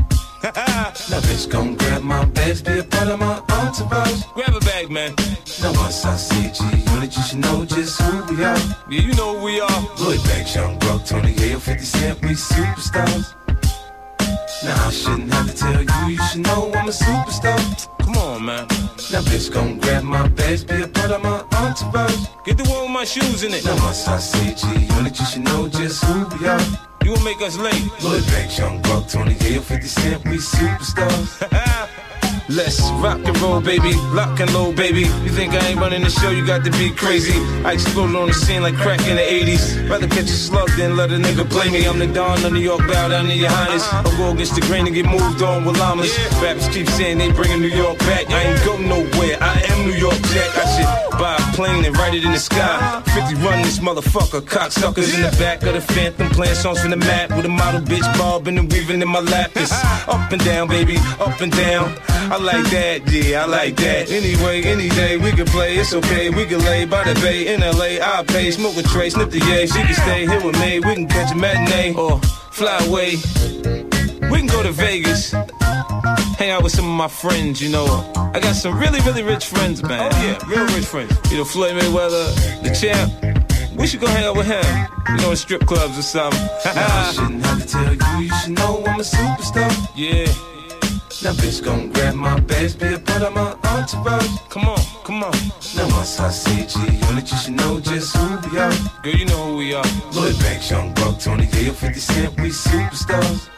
S19: Now bitch gon' grab my bags, be a part of my entourage.
S8: Grab a bag, man.
S19: Now once I see G-Unit, you should know just who we are.
S8: Yeah, you know who we are.
S19: Lloyd Banks, Young Buck, Tony Yale, 50 Cent, we superstars. Now I shouldn't have to tell you, you should know I'm a superstar.
S8: Come on, man.
S19: Now bitch gon' grab my bags, be a part of my entourage.
S8: Get the one with my shoes in it.
S19: Now once I see G-Unit, you should know just who we are.
S8: You gon' make us late.
S19: Lloyd Banks, Young Buck, Tony Yale, 50 Cent, we superstars.
S8: Let's rock and roll, baby. Lock and load, baby. You think I ain't running the show, you got to be crazy. I exploded on the scene like crack in the 80s. Rather catch a slug than let a nigga play me. I'm the Don of New York, bow down to your highness. I'll go against the grain and get moved on with llamas. Rappers keep saying they bringing New York back. I ain't go nowhere, I am New York Jack. I should buy a plane and write it in the sky. 50 run this motherfucker, cocksuckers in the back of the Phantom, playing songs from the map with a model bitch bobbing and weaving in my lap. It's up and down, baby, up and down. I like that, yeah, I like that. Anyway, any day we can play, it's okay. We can lay by the bay in LA. I'll pay, smoke a tray, snip the yay. She can stay here with me. We can catch a matinee or fly away. We can go to Vegas, hang out with some of my friends, you know. I got some really, really rich friends, man. Oh yeah, real rich friends. You know, Floyd Mayweather, the champ. We should go hang out with him, you know, in strip clubs or something.
S19: Now I shouldn't have to tell you, you should know I'm a superstar.
S8: Yeah.
S19: Now bitch gon' grab my bags, be a part of my entourage.
S8: Come on, come on.
S19: Now once I see G-Unit, you should know just who we are.
S8: Girl, you know who we are.
S19: Lloyd Banks, Young Buck, Tony Yale, 50 Cent, we superstars.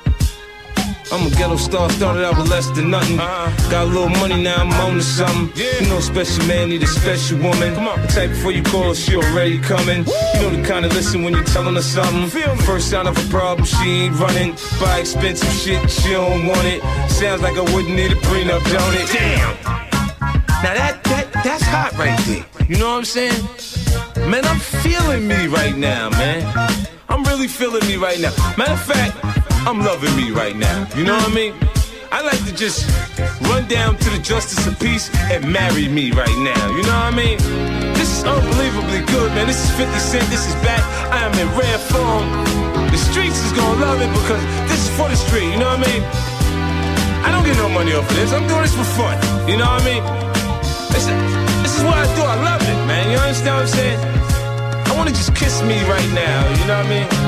S8: I'm a ghetto star, started out with less than nothing. Got a little money now, I'm on to something. Yeah. You know, special man need a special woman. Come on. The type before you call her, she already coming. You know the kind of listen when you're telling her something. First sign of a problem, she ain't running. Buy expensive shit, she don't want it. Sounds like I wouldn't need a prenup, don't it? Damn. Now that's hot right there. You know what I'm saying? Man, I'm feeling me right now, man. I'm really feeling me right now. Matter of fact, I'm loving me right now. You know what I mean? I'd like to just run down to the Justice of Peace and marry me right now. You know what I mean? This is unbelievably good, man. This is 50 Cent. This is back. I am in rare form. The streets is gonna love it because this is for the street. You know what I mean? I don't get no money off of this. I'm doing this for fun. You know what I mean? This is what I do. I love it, man. You understand what I'm saying? I want to just kiss me right now. You know what I mean?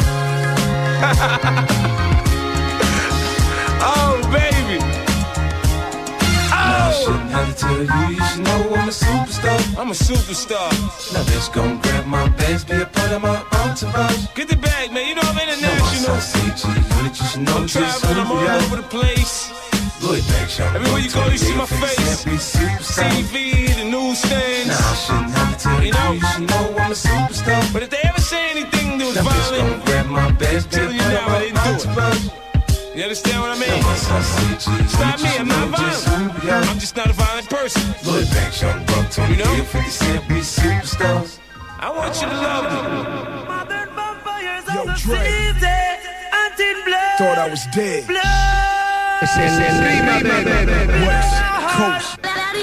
S8: Oh, baby. Oh.
S19: Now I shouldn't have to tell you. You should know I'm a superstar.
S8: I'm a superstar.
S19: Now let's go and grab my bags, be a part of my entourage.
S8: Get the bag, man. You know I'm international. I'm traveling, I'm all over the place. Everywhere you go, you see my face. TV, the newsstands.
S19: Now I shouldn't have to tell
S8: you know?
S19: You should know I'm a superstar.
S8: But if they ever say anything that was
S19: now
S8: violent,
S19: grab my bags,
S8: I'm telling you now, I didn't do it. You understand what I mean? It's not me, I'm not violent. I'm just not a violent person.
S19: Lloyd Banks, Young Buck, Tony Hill, 50 Cent, we superstars.
S8: I want you to love me.
S10: Yo, Dre. Thought I was dead. West Coast.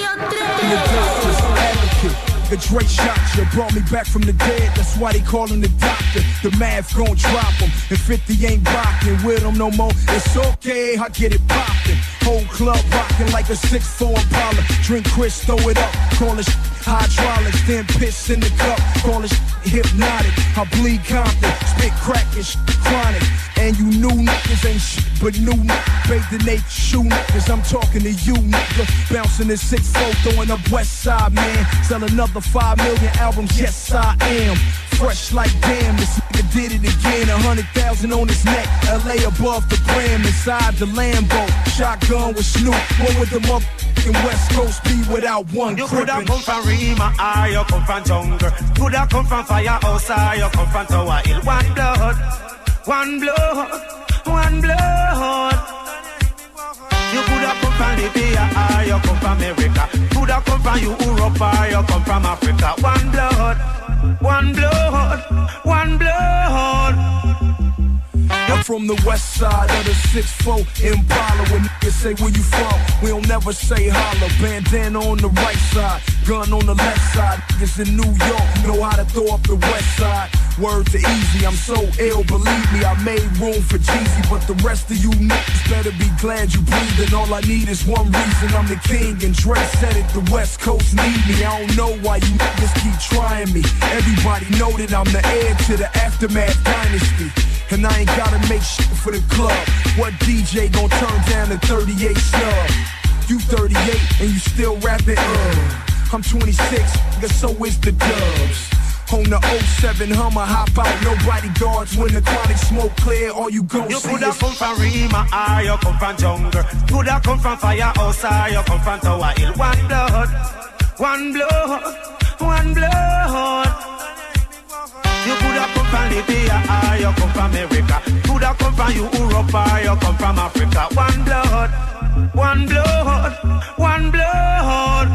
S10: The Dre shot you, brought me back from the dead. That's why they call him the doctor. The math gon' drop him. If 50 ain't rockin' with him no more, it's okay, I get it poppin'. Whole club rockin' like a 6'4" Impala. Drink Chris, throw it up. Call it hydraulics, then piss in the cup. Call it hypnotic. I bleed Compton, spit crack and chronic. And you new niggas ain't shit, but new niggas. Bathe the naked shoe niggas. I'm talking to you, nigga. Bouncing the 6'4", throwing up West Side, man. Sell another 5 million albums, yes I am. Fresh like damn, this nigga did it again. 100,000 on his neck, LA above the gram. Inside the Lambo, shotgun with Snoop. One with the motherfucking West Coast be without one.
S1: You coulda come from Rima, or you come from jungle. Coulda come from Firehouse, or you come from Tower Hill. One blood, one blood, one blood. You coulda come from Libya, or you come from America. Coulda come from Europe, or you come from Africa. One blood, one blood, one blood.
S10: I'm from the west side of the 6'4" Impala. When niggas say where you from, we don't never say holla. Bandana on the right side, gun on the left side. Niggas in New York know how to throw up the west side. Word to Easy, I'm so ill, believe me, I made room for Jeezy. But the rest of you niggas better be glad you breathing. All I need is one reason, I'm the king. And Dre said it, the West Coast need me. I don't know why you niggas keep trying me. Everybody know that I'm the heir to the Aftermath dynasty. And I ain't gotta make shit for the club. What DJ gon' turn down a 38 snub? You 38 and you still rapping, I'm 26, nigga, so is the Dubs. On the 07 Hummer, hop out, nobody guards when the chronic smoke clear. All you gon' see
S1: coulda
S10: is
S1: come from Rima, or you come from jungle. Coulda come from Firehouse, or you come from Tower Hill. One blood, one blood, one blood. You coulda come from Libya, or you come from America. Coulda come from Europe, or you come from Africa. One blood, one blood, one blood.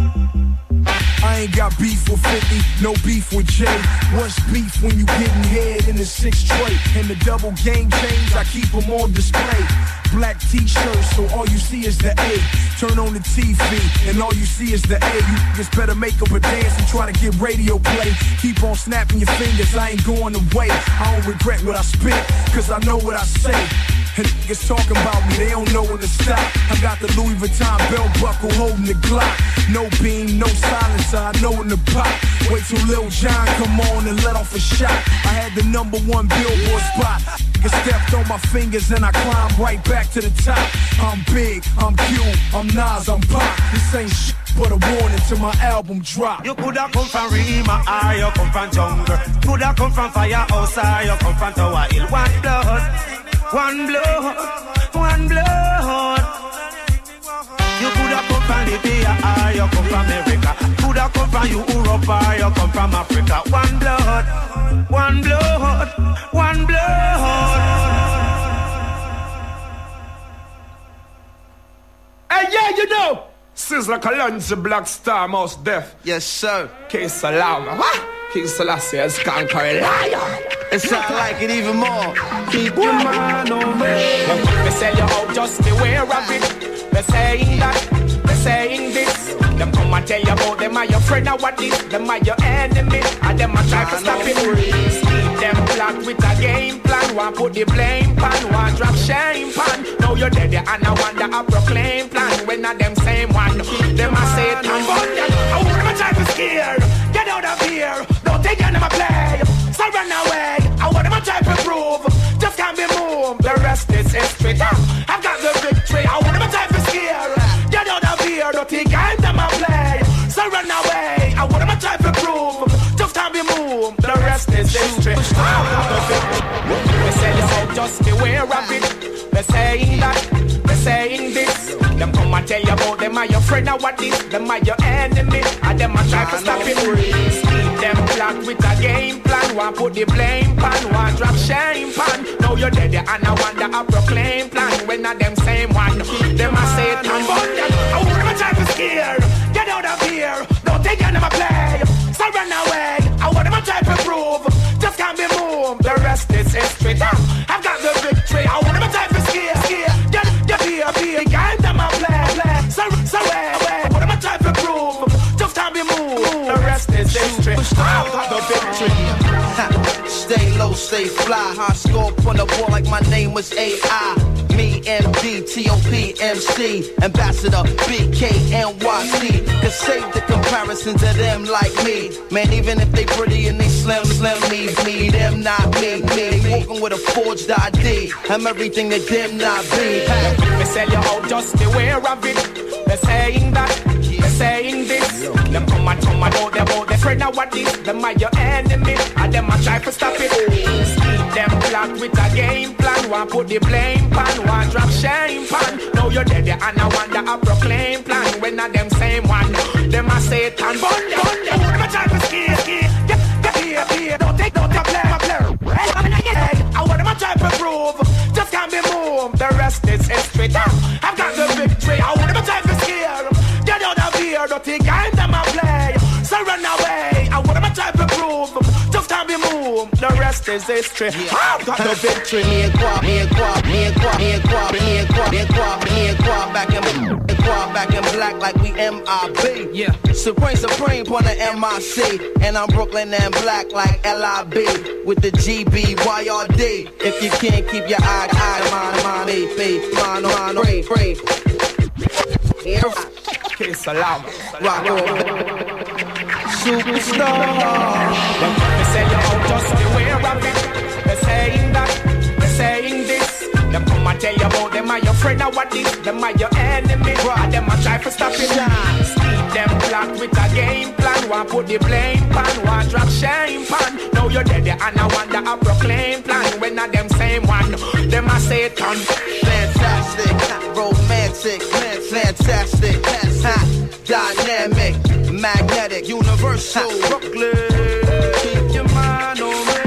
S10: I ain't got beef with 50, no beef with Jay. What's beef when you getting head in the 6 tray? And the double game chains, I keep them on display. Black t-shirts, so all you see is the A. Turn on the TV, and all you see is the A. You niggas better make up a dance and try to get radio play. Keep on snapping your fingers, I ain't going away. I don't regret what I spit, cause I know what I say. And niggas talking about me, they don't know when to stop. I got the Louis Vuitton belt buckle holding the Glock. No beam, no silencer, I know when to pop. Wait till Lil Jon come on and let off a shot. I had the #1 Billboard spot. Niggas stepped on my fingers and I climbed right back to the top. I'm big, I'm Q, I'm Nas, I'm Pop. This ain't shit but a warning till my album drop.
S1: You coulda come from Rima, or you come from jungle. Coulda come from Firehouse, or you come from Tower Hill. One blood, one blood, one blood. You coulda come from Libya, or you come from America. Coulda come from Europe, or you come from Africa. One blood, one blood, one blood.
S8: Hey, yeah, you know. Sizzla Kalonji, Black Star, Most Def.
S1: Yes, sir.
S8: K Salama. What?
S17: King Selassie is conquering lion.
S12: It sound like it even more. Keep your mind on me.
S7: They sell you out just beware of it. They're saying that, they're saying this. Them come and tell you about them are your friend or what this. Them are your enemy and them a try to stop it. Keep them black with a game plan. One put the blame pan, one drop shame pan. Now you're dead and I wonder a proclaim plan. When are them same one? Them a say it and but I want my time to scare. Get out of here, don't take your name a play. So run away, I want my time to prove. Just can't be moved, the rest is history. I've got the victory, I want my time to scare. Get out of here, don't take your name a play. So run away, I want my time to prove. Just can't be moved, the rest is history. They say you out, just beware of it. They're saying that, they're saying this. Them come and tell you about them are your friend or what this. Them are your enemy and them a try to stop it. Keep them black with a game plan. One put the blame pan, one drop shame pan. Now you're dead and I wonder a proclaim plan. When are them same one? Them a say it and but I want my time to scare. Get out of here, don't take your name a play. So run away, I want my time to prove. Just can't be moved, the rest is history. I've got the victory, I want my time to scare. Get here, game them a play. So away, what am I trying to prove? Just can't be moved, the rest is history. I've got the victory.
S12: Stay low, stay fly. High score on the ball like my name was AI. Me, MD, T.O.P., MC, Ambassador, BK.NYC. Could save the comparison to them like me. Man, even if they pretty and they slim, me, them not me. They walking with a forged ID. I'm everything that them not be.
S7: They sell you out, just beware of it. They're saying that, they're saying this. Them come and about them about their friend or what this. Them are your enemy and them a try to stop it. Keep them black with a game plan. One put the blame pan, one drop shame pan. Now you're dead and I wonder a proclaim plan. When are them same one? Them a Satan bun. Them a try to scare. Get here, don't take play. I want them a try to prove. Just can't be moved, the rest is history. I've got the victory, I want them a try to scare. Get out of here, don't take them a play. So run away, I want them a try to prove. Just can't be moved, the rest is history. I've got the victory.
S12: Me and Quab back in black like we MIB.
S7: Yeah.
S12: Supreme on the MIC. And I'm Brooklyn and black like LIB. With the GB, YRD. If you can't keep your eye on free.
S7: Okay, salam.
S12: Rock on. Superstar.
S7: They say you out just beware of it. They're saying that, they're saying this. Them come and tell you about them are your friend or what this. Them are your enemy and them a try to stop it. Keep them black with a game plan. One put the blame pan, one drop shame pan. Now you're dead and I wonder a proclaim plan. When are them same one? Them a Satan.
S12: Fantastic, romantic, fantastic, dynamic, magnetic, universal, Brooklyn. Keep your mind on me.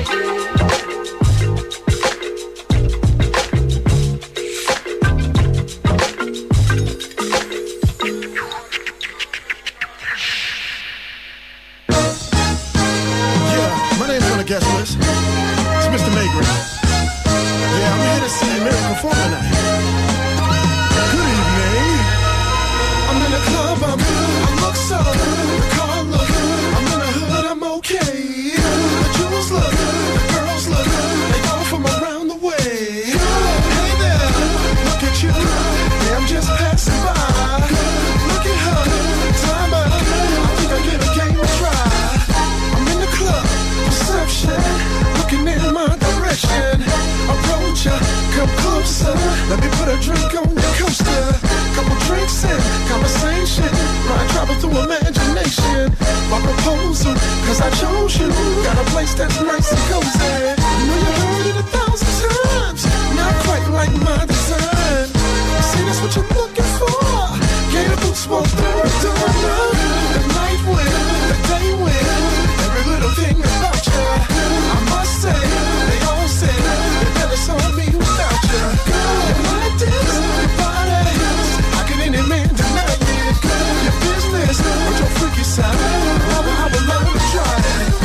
S20: Guest list. It's Mr. Maygrave. Yeah, I'm here to see Miracle perform tonight. Good evening. I'm in the club, I'm good. I look so good. The car look good. I'm in the hood, I'm okay. The jewels look good. The girls look good. They all from around the way. Hey there, look at you. Yeah, I'm just passing by. Look at her. Time out. I think I get a game to try. I'm in the club. Looking in my direction. Approach ya, come closer. Let me put a drink on your coaster. Couple drinks in, conversation. Mind travel through imagination. My proposal, cause I chose you. Got a place that's nice and cozy. You know you heard it 1,000 times. Not quite like my design. See, that's what you're looking for. Gator boots walk through the door. The night will, the day will. Every little thing about you. I must say, they all say they never saw me without you. You like this, your body. How can any man deny it? Your business, with your freaky side. I would love to try it.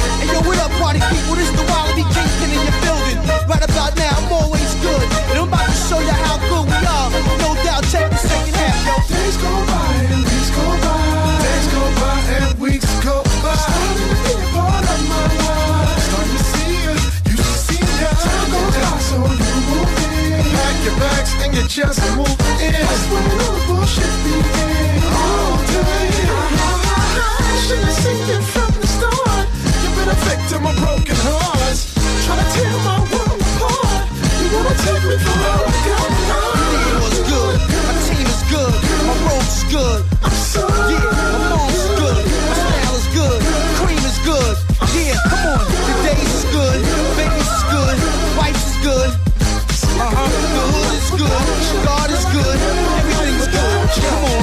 S20: you just move in. That's when all the bullshit begins. All day. I should have seen it from the start. You've been a victim of broken hearts, trying to tear my world apart. You wanna take me for all I got?
S1: It was good, my team is good, my rope's good.
S20: I'm so
S1: yeah, my mom's good, my style is good, cream is good. Yeah, come on, the days is good, babies is good, wife is good. The hood is good, God is good, everything's good. Come on.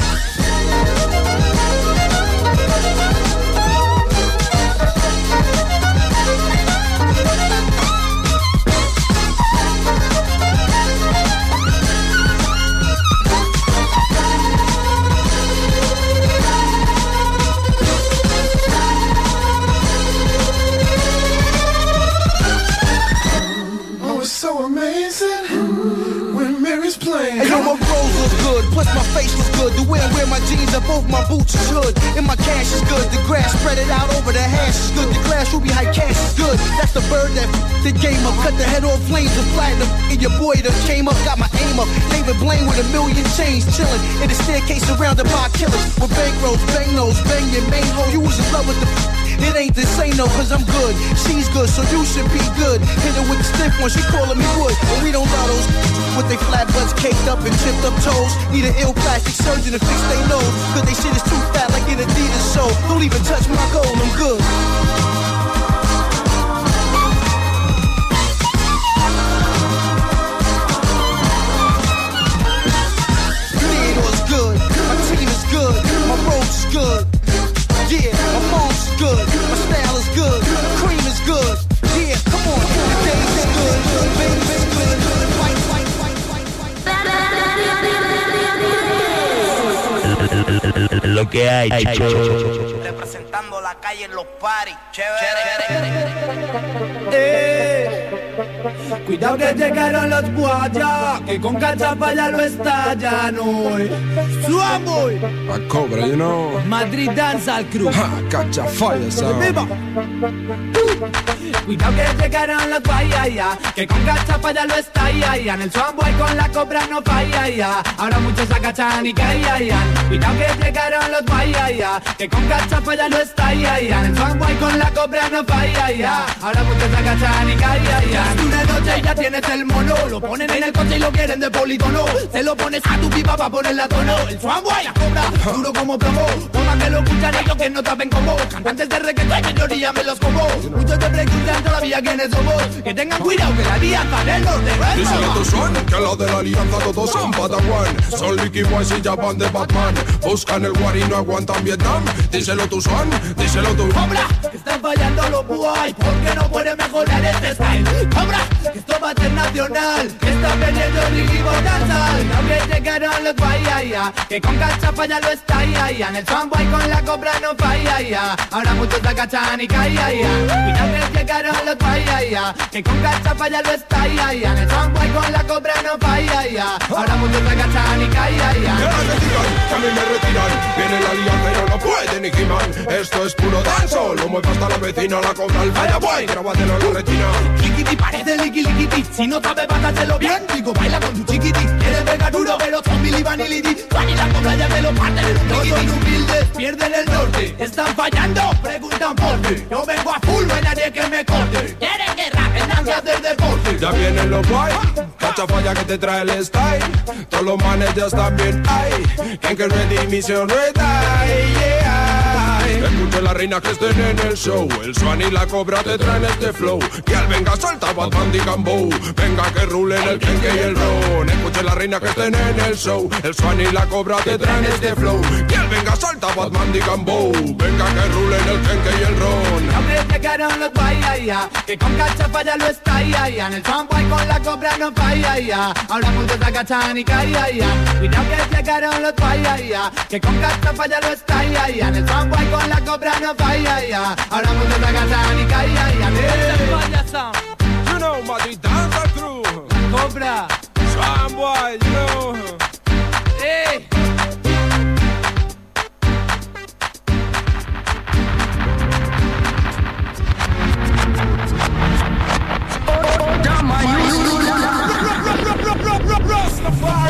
S20: So amazing when Mary's playing.
S1: Hey, yo, my rose look good, plus my face looks good. The way I wear my jeans and both my boots is hood. And my cash is good. The grass spread it out over the hash is good. The glass ruby high cash is good. That's the bird that the game up. Cut the head off flames of platinum. And your boy that came up, got my aim up. David Blaine with a million chains chilling in the staircase surrounded by killers. With bankrolls, bang nose, bang your main hoe. You was in love with the it ain't the same no, cause I'm good. She's good, so you should be good. Hit her with the stiff one, she calling me wood. But we don't love those with they flat butts caked up and chipped up toes. Need an ill plastic surgeon to fix they nose, cause they shit is too fat like an Adidas show. Don't even touch my gold, I'm good. Yeah, it was good, my team is good, my rope's good. Yeah, my mom's good, my style is good, cream is good. Yeah, come on, the days is good, baby is good, white, white, white, white, white.
S2: Lo que hay,
S12: representando la calle en los paris,
S1: Cuidado que llegaron los guayas, que con cachapa ya lo estallan hoy. Suamboy,
S19: A Cobra, you know.
S1: Madrid Danza al Crew.
S19: Ha, catch a fire, son.
S1: ¡Viva! Cuidado que llegaron los guayas, que con cachapa ya lo estallan. En el Suamboy con la Cobra no falla ya. Ahora muchos agachan y caían. Cuidado que llegaron los guayas, que con cachapa ya lo estallan. En el Suamboy con la Cobra no falla ya. Ahora muchos agachan y caían. Una noche ya tienes el mono, lo ponen en el coche y lo quieren de polígono. Se lo pones a tu pipa pa' ponerle a tono. El Suamboy la Cobra, duro como plomo. Toma que lo escuchan ellos que no saben cómo. Cantantes de reggaetón, mayoría me los como. Muchos te preguntan todavía quiénes somos. Que tengan cuidado que la alianza del norte va.
S17: Díselo tú son, que los de la alianza todos son Padawan. Son Licky Boys y Japan de Batman. Buscan el war y no aguantan Vietnam. Díselo tú son, díselo tú.
S1: Cobra, que están fallando los boys, porque no puede mejorar este style. Cobra, que esto va a ser nacional, que está perdiendo Ricky Bonanza. Que llegaron los guayas, que con cachapa ya lo estallan. En el Suamboy con la Cobra no falla ya. Ahora muchos agachan y caían. Cuidado que llegaron los guayas, que con cachapa ya lo estallan. En el Suamboy con la Cobra no falla ya. Ahora muchos agachan y caían.
S17: Que a mí me retiran. Viene la alianza y no lo puede ni He-Man. Esto es puro danzo. Lo mueve hasta la vecina, la Cobra al Fireboy. Grábatelo en la retina.
S1: Chiquiti parece Licky Liquiti. Si no sabes pasárselo bien, digo baila con tu chiquiti. Quieres pegar duro, pero son Billy Vanilliti. Juan y la Cobra ya te lo parten en un chiquiti. No son humildes, pierden el norte. Están fallando, preguntan por qué. Yo vengo a full, no hay nadie que me corte. Quieren guerra, vengan a hacer deporte.
S17: Ya vienen los guay. Cacha falla que te trae el style. Todos los manes ya están bien. Ay, quien que ready, misión red. Escuche la reina que estén en el show. El Swan y la Cobra te traen este flow. Que al venga suelta Batman y Gambo. Venga que rulen el Kenke y el Ron. Escuche la reina que estén en el show. El Swan y la Cobra te traen este flow. Que al venga suelta Batman y Gambo. Venga que rulen el Kenke y el Ron.
S1: Hombre, llegaron los guayas, que con cachapa ya lo estallan. En el Suamboy con la Cobra no falla ya. Ahora muchos agachan y caían. Cuidado que llegaron los guayas, que con cachapa ya lo estallan. En el Suamboy con la Cobra no falla ya. Ahora muchos agachan y caían.
S17: You know, Madrid Danza Crew.
S1: Cobra,
S17: Suamboy, you know.
S1: hey.
S12: Rastafari.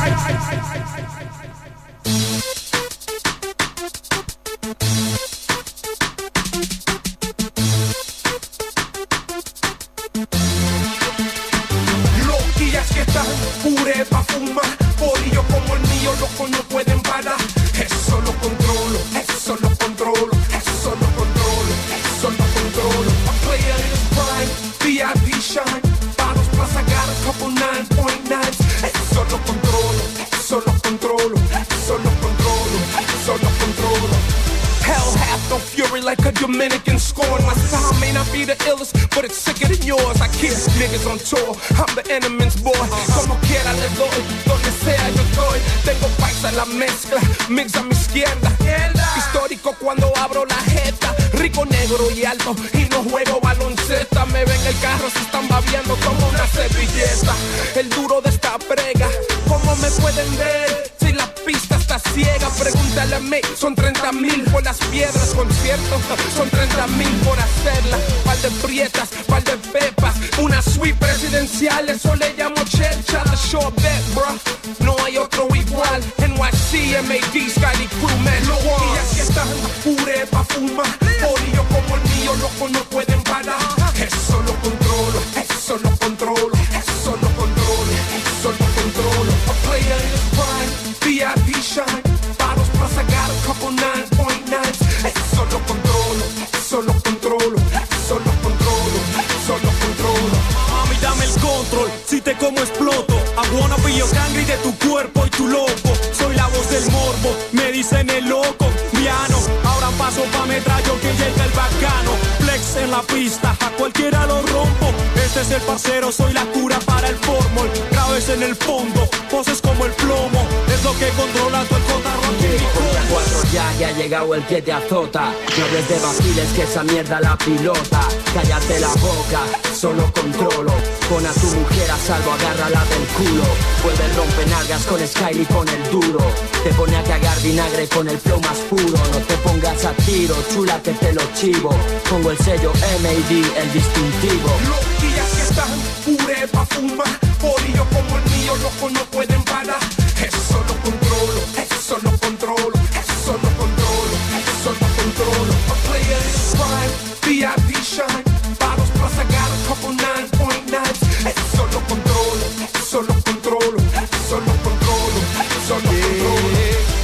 S21: Loquillas que están pure pa' fumar, polillo como el mío, loco no pueden parar. Eso lo controlo, eso lo controlo, eso lo controlo, eso lo controlo. A player in his prime, VIP shine, bottles plus I got a couple 9.9s. Eso lo controlo, eso lo controlo, eso lo controlo, eso lo controlo. Hell hath no fury like a Dominican scorn. My style may not be the illest, but it's sicker than yours. I keep niggas on tour, I'm the enemy's boy. Como quiera le doy, donde sea yo estoy. Tengo paisa en la mezcla, mix a mi izquierda. Histórico cuando abro la jeta. Rico, negro y alto, y no juego balonceta. Me ven el carro, se están babeando como una servilleta. El duro de esta brega, ¿cómo me pueden ver? Si la pista está ciega, pregúntale a mí. Son 30,000 por las piedras, conciertos son 30,000 por hacerla. Par de prietas, par de pepas, una suite presidencial, eso le llamo chercha. The show bet, bro, no hay otro igual. NYC, MAD, Skyly Crew, man. Y así están pure pa' fumar, polillo como el mío, loco no pueden parar. Eso lo controlo, eso lo controlo, eso lo controlo, eso lo controlo. A player in his prime, VIP shine, bottles plus I got a couple 9.9s. Eso lo controlo, eso lo controlo, eso lo controlo, eso lo controlo.
S16: Mami, dame el control, si te como exploto. I wanna be your cangri de tu cuerpo y tu loco. Soy la voz del morbo, me dicen el loco. Piano, ahora paso pa' metrallo que llega el bacano. Flex en la pista, a cualquiera lo rompo. Este es el parcero, soy la cura para el formol. Graves en el fondo, poses como el plomo. Es lo que controla tu el cotarro aquí.
S2: Contra 4 ya ha llegado el que te azota. No hables de vaciles que esa mierda la pilota. Cállate la boca, solo controlo. Pon a tu mujer a salvo, agárrala del culo. Vuelve el rompenalgas con Skyly con el duro. Te pone a cagar vinagre con el flow más puro. No te pongas a tiro, chula que te lo chivo. Pongo el sello MAD, el distintivo.
S21: Loquillas que están pure pa' fumar, polillo como el mío, loco no pueden parar. Eso lo controlo, eso lo controlo, eso lo controlo, eso lo controlo. A player in his prime, VIP shine, bottles plus I got a couple 9.9s. Eso lo controlo, eso lo controlo, eso lo controlo, eso lo controlo.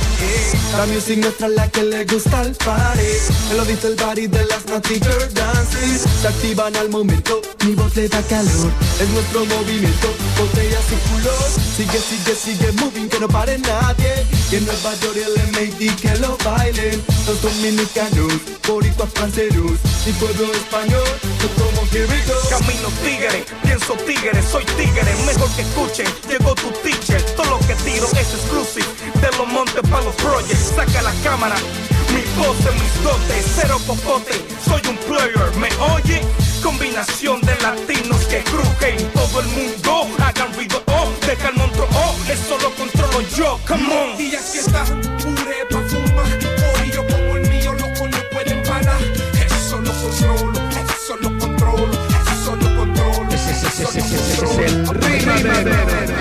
S18: La music nuestra es la que le gusta al party. Me lo dice el body de las Naughty Girl Dances. Se activan al momento, mi voz le da calor. Es nuestro movimiento, botellas y culos. Sigue, sigue, sigue moving, que no pare nadie. Y en Nueva York el MAD que lo bailen. Los dominicanos, boricuas franceros y pueblo español, yo como here we go.
S21: Camino tigre, pienso tigre, soy tigre. Mejor que escuchen, llegó tu teacher. Todo lo que tiro es exclusive, de los montes pa' los projects. Saca la cámara, mi pose, mis dotes, cero popote, soy un player, ¿me oye? Combinación de latinos que crujen todo el mundo, hagan ruido, oh, deja el monstruo, oh, eso lo controlo yo, come on. Y así está, pure pa' fumar, polillo como el mío, loco no pueden parar. Eso lo controlo, eso lo controlo, eso lo controlo, eso lo controlo.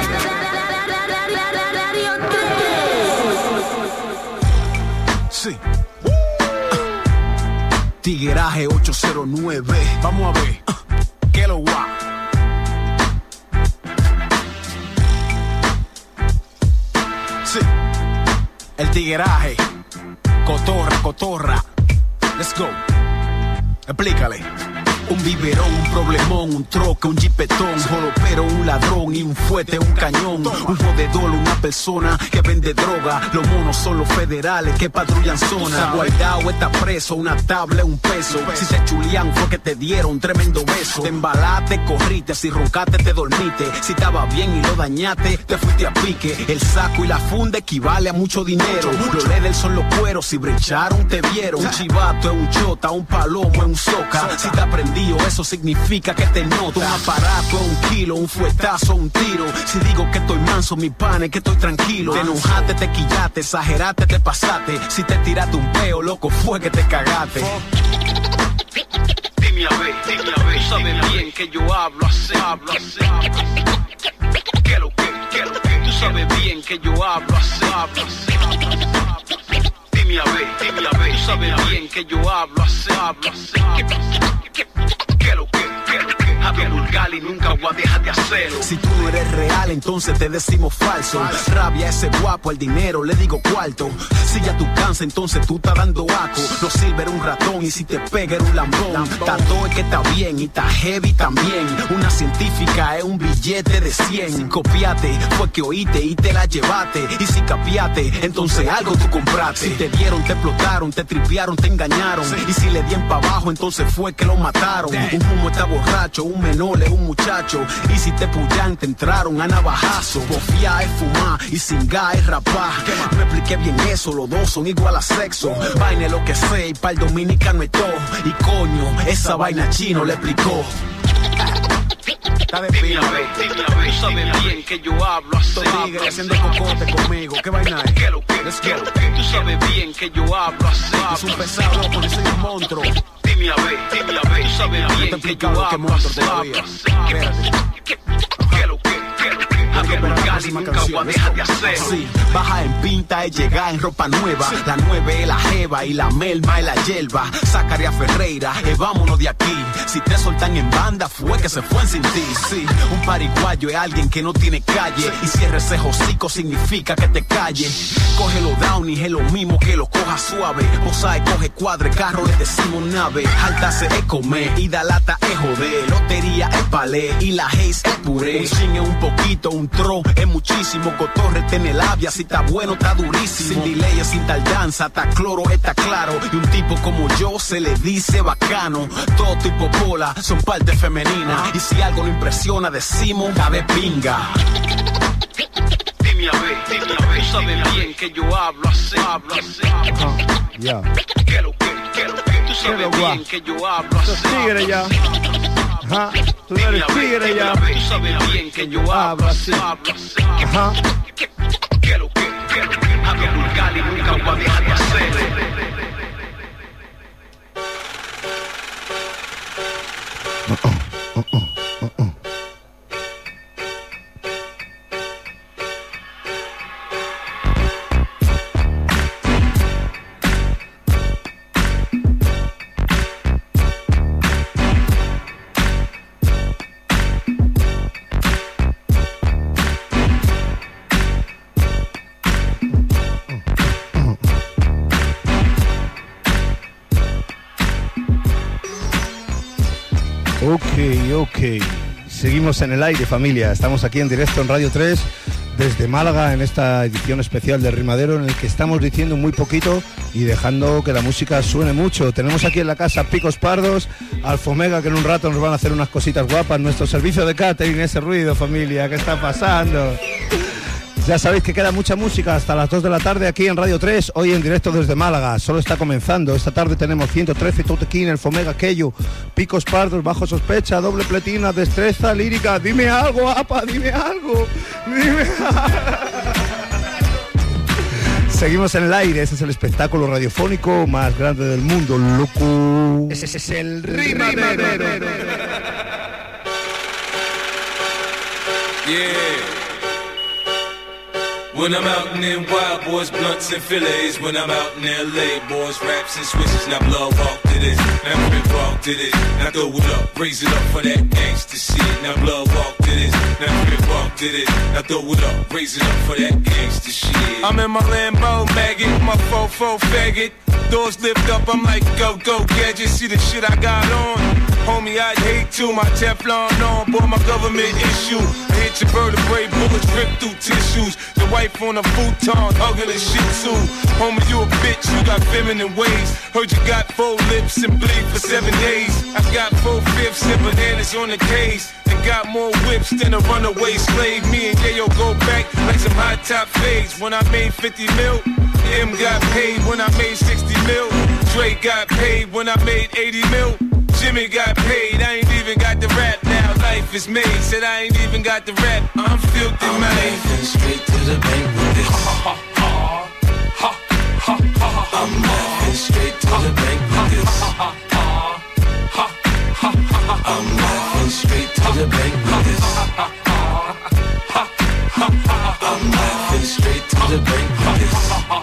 S22: Sí. Tigueraje 809. Vamos a ver. ¿Qué lo guau? Sí. El tigueraje. Cotorra, cotorra. Let's go. Explícale. Un biberón, un problemón, un troque, un jipetón, jolopero, un ladrón y un fuete, un cañón. Un jodedor, una persona que vende droga. Los monos son los federales que patrullan zona. Guaidao está preso, una tabla, un peso. Si se chulean fue que te dieron tremendo beso. Te embalaste, corriste, si roncaste te dormiste. Si estaba bien y lo dañaste, te fuiste a pique. El saco y la funda equivale a mucho dinero. Los leather son los cueros, si brecharon te vieron. Un chivato es un chota, un palomo es un soca. Si te aprendió, eso significa que te noto. Un aparato es un kilo, un fuetazo, un tiro. Si digo que estoy manso, mi pan es que estoy tranquilo. Te enojaste, te quillaste, exageraste, te pasaste. Si te tiraste un peo, loco, fue que te cagaste. Dime a ver, tú sabes bien que yo hablo así. ¿Qué lo que? Tú sabes bien que yo hablo así. Dime a ver, tú sabes bien que yo hablo así. ¿Qué lo que? Hablo vulgar y nunca voy a dejar de hacerlo. Si tú no eres real, entonces te decimos falso. Rabia ese guapo, el dinero, le digo cuarto. Si ya tú cansas, entonces tú estás dando aco. No sirve un ratón y si te pega era un lambón. Tato es que está bien y está heavy también. Una científica es un billete de 100. Copiate, fue que oíste y te la llevaste. Y si capiate, entonces algo tú compraste. Si te dieron, te explotaron, te tripearon, te engañaron. Y si le dieron para abajo, entonces fue que lo mataron. Un humo está borracho, un menor es un muchacho. Y si te pullan, te entraron a navajazo. Bofía es fumar y cingar es rapar. No expliqué bien eso, los dos son igual a sexo. Vaina lo que sé y pa'l dominicano es todo. Y coño, esa vaina chino le explicó. Dime a ver, tú sabes bien que yo hablo así. Tigre haciendo cocote conmigo, ¿qué vaina es? Tú sabes bien que yo hablo así. Es un pesado, loco, soy un monstruo. Dime a ver, tú sabes bien que yo hablo así. Nunca voy a dejar de hacer. Sí, baja en pinta es llegar en ropa nueva. La 9 es la jeva y la melma es la hierba. Zacaria Ferreira, vámonos de aquí. Si te soltan en banda fue que se fue sin ti. Sí, un pariguayo es alguien que no tiene calle. Y cierre ese hocico significa que te calle. Cógelo down y es lo mismo que lo coja suave. Posae coge cuadre, carro le decimos nave. Altase es comer y da lata es joder. Lotería es palé y la haze es puré. Un chin es un poquito, un tro es muchísimo. Cotorre tiene labia, si está bueno está durísimo. Sin delay, sin tardanza, está cloro, está claro. Y un tipo como yo se le dice bacano. Todo tipo bola son parte femenina. Y si algo no impresiona decimos cabe pinga. Dime a ver, tú sabes bien que yo hablo así.
S3: Ya.
S22: Tú sabes bien que yo hablo así.
S3: Tigre ya. Ajá, tú no eres tigre ya.
S22: Tú sabes bien que yo hablo así.
S3: Ajá.
S22: Hablo vulgar y nunca voy a dejar de hacer.
S3: Ok. Seguimos en el aire, familia. Estamos aquí en directo en Radio 3 desde Málaga en esta edición especial de Rimadero en el que estamos diciendo muy poquito y dejando que la música suene mucho. Tenemos aquí en la casa Picos Pardos, Alfomega, que en un rato nos van a hacer unas cositas guapas. Nuestro servicio de catering, ese ruido, familia, ¿qué está pasando? Ya sabéis que queda mucha música hasta las 2 de la tarde aquí en Radio 3, hoy en directo desde Málaga. Solo está comenzando. Esta tarde tenemos 113, Totequín, El Fomega, Keyu, Picos Pardos, Bajo Sospecha, Doble Pletina, Destreza, Lírica. Dime algo, apa, dime algo. Seguimos en el aire. Ese es el espectáculo radiofónico más grande del mundo, loco. Ese es el Rimadero.
S19: Yeah. When I'm out in them wild boys, blunts and fillets. When I'm out in LA, boys, raps and switches. Now blood walk to this, now rip walk to this. Now throw it up, raise it up for that gangsta shit. Now blood walk to this, now rip walk to this. Now throw it up, raise it up for that gangsta shit. I'm in my Lambo maggot, my fofo faggot. Doors lift up, I'm like go gadget. See the shit I got on, homie, I'd hate to. My Teflon on, boy, my government issue. I hit your vertebrae, bullets rip through tissues. Your wife on a futon, hugging a shih tzu. Homie, you a bitch, you got feminine ways. Heard you got 4 lips and bleed for 7 days. I got 4/5 and bananas on the case. And got more whips than a runaway slave. Me and Yayo go back like some hot top fades. When I made 50 mil, M got paid when I made 60 mil. Dre got paid when I made 80 mil. Jimmy got paid, I ain't even got the rap now. Life is made, said I ain't even got the rap. I'm filthy, man. I'm laughing straight to the bank with this. I'm laughing straight to the bank with this. I'm laughing straight to the bank with this. I'm laughing straight to the bank with this.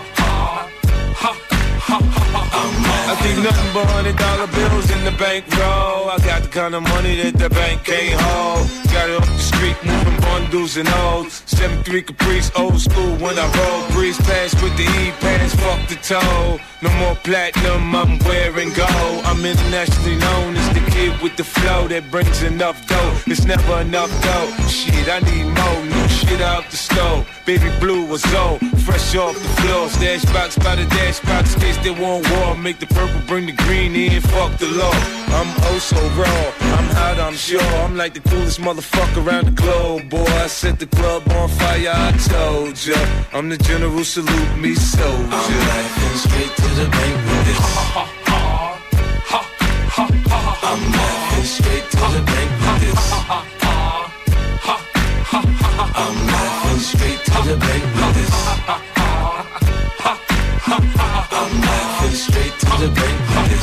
S19: I think nothing but $100 bills in the bankroll. I got the kind of money that the bank can't hold. Got it off the street, moving bundles and O's. 7-3 Caprice, old school when I roll. Breeze pass with the E-pass, fuck the toll. No more platinum, I'm wearing gold. I'm internationally known as the kid with the flow that brings enough dough. It's never enough dough. Shit, I need more new shit out the stove. Baby blue was old, fresh off the floor. Stash box by the dash box, case they want war. Make the purple, bring the green in, fuck the law. I'm oh so raw, I'm hot, I'm sure. I'm like the coolest motherfucker around the globe, boy. I set the club on fire, I told ya. I'm the general, salute me, soldier. I'm laughing straight to the bank with this. I'm laughing straight to the bank with this. I'm laughing straight to the bank with this. I'm laughing straight to the bank with this.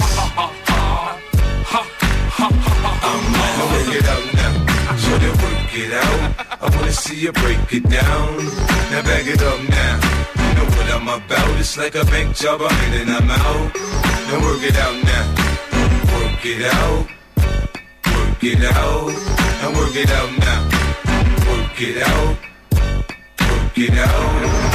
S19: Now work it out now, so they work it out. I wanna see you break it down. Now back it up now. You know what I'm about. It's like a bank job, I'm in and I'm out. Now work it out now. Work it out. Work it out. Now work it out now. Work it out. Work it out.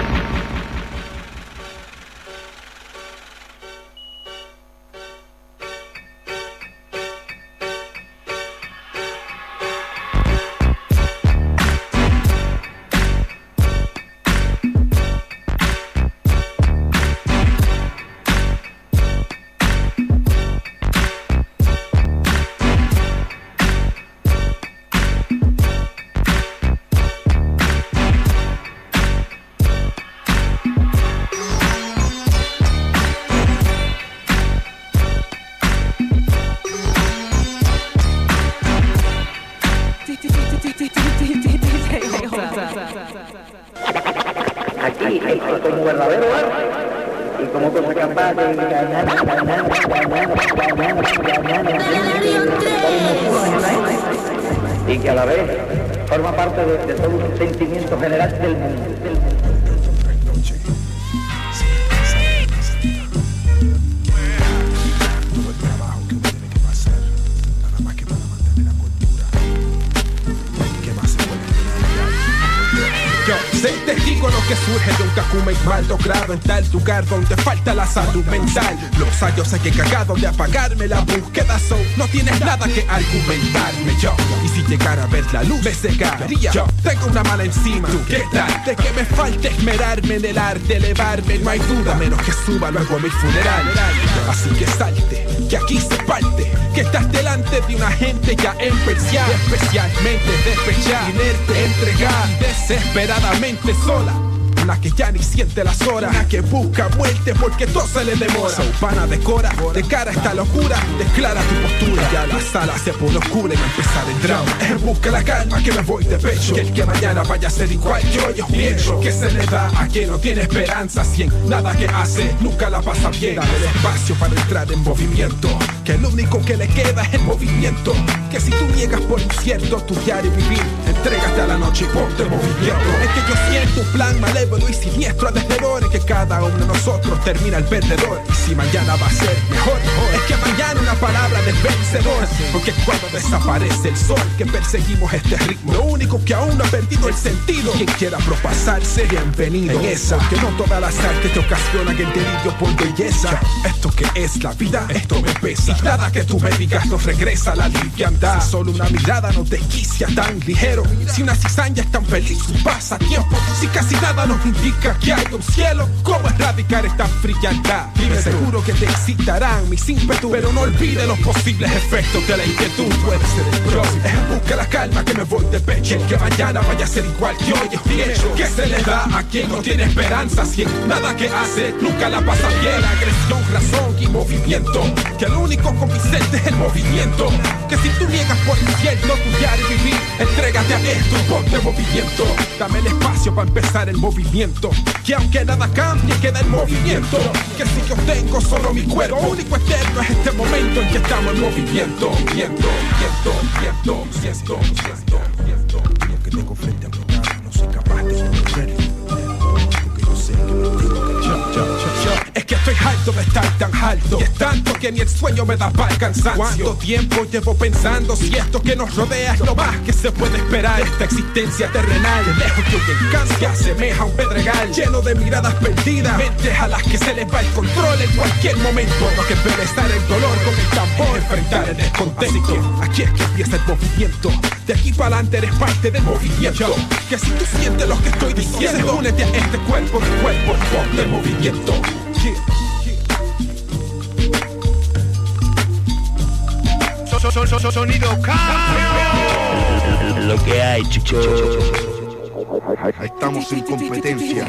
S4: Aquí como verdadero arte y como cosa capaz de y que a la vez forma parte de todo un sentimiento general del mundo.
S21: Sé testigo lo que surge de un Kakuma mal logrado en tal lugar donde falta la salud mental. Los años hay que cagado de apagarme la búsqueda, no tienes nada que argumentarme yo. Y si llegara a ver la luz me cegaría. Yo tengo una mala encima, ¿tú qué tal? De que me falte esmerarme en el arte, elevarme, no hay duda, menos que suba luego a mi funeral. Así que salte, que aquí se parte, que estás delante de una gente ya especial, especialmente despechada, inerte, entregada y desesperadamente sola. Una que ya ni siente las horas, una que busca muerte porque todo se le demora. Pana decora, de cara a esta locura, declara tu postura. Ya la sala se pone oscura y va a empezar el drama. Busca la calma que me voy de pecho, que el que mañana vaya a ser igual yo pienso que se le da a quien no tiene esperanza. Si en nada que hace nunca la pasa bien, dale el espacio para entrar en movimiento, que lo único que le queda es el movimiento. Que si tú niegas por incierto tu diario vivir, entrégate a la noche y ponte movimiento. Es que yo siento un plan malévolo y siniestro alrededor, en que cada uno de nosotros termina el perdedor. Y si mañana va a ser mejor, es que mañana una palabra del vencedor. Porque cuando desaparece el sol que perseguimos este ritmo, lo único que aún no ha perdido el sentido. Quien quiera propasarse, bienvenido en esa, que no todas las artes te ocasionan el delirio por belleza. Esto que es la vida, esto me pesa. Y nada que tú me digas nos regresa a la liviandad. Si solo una mirada no te quicia tan ligero, si una cizaña es tan feliz un pasatiempo, si casi nada nos indica que hay un cielo, ¿cómo erradicar esta frialdad? Dime seguro que te excitarán mis ímpetus, pero no olvides los posibles efectos de la inquietud. Puede ser el próximo, busca la calma que me voy de pecho, el que mañana vaya a ser igual que hoy es pienso. Que se le da a quien no tiene esperanza, si en nada que hace nunca la pasa bien. Agresión, razón y movimiento, que lo único convincente es el movimiento. Que si tú niegas por infierno tu diario vivir, entrégate a esto y ponte movimiento. Dame el espacio para empezar el movimiento, que aunque nada cambie queda el movimiento. Que si yo tengo solo mi cuerpo, lo único eterno es este momento en que estamos en movimiento. Lo que tengo frente a mi cara no soy capaz de esconderlo. harto de estar tan alto. Y es tanto que ni el sueño me da para el cansancio. ¿Cuánto tiempo llevo pensando si esto que nos rodea es lo más que se puede esperar? Esta existencia terrenal, de lejos que hoy cansa, asemeja a un pedregal lleno de miradas perdidas, mentes a las que se les va el control en cualquier momento. No que estar el dolor con el tambor, enfrentar el descontento. Aquí es que empieza el movimiento. De aquí para adelante eres parte del movimiento. Que si tú sientes lo que estoy diciendo, únete a este cuerpo de movimiento.
S15: Sonido cambio.
S2: Lo que hay, chicos.
S15: Estamos en competencia.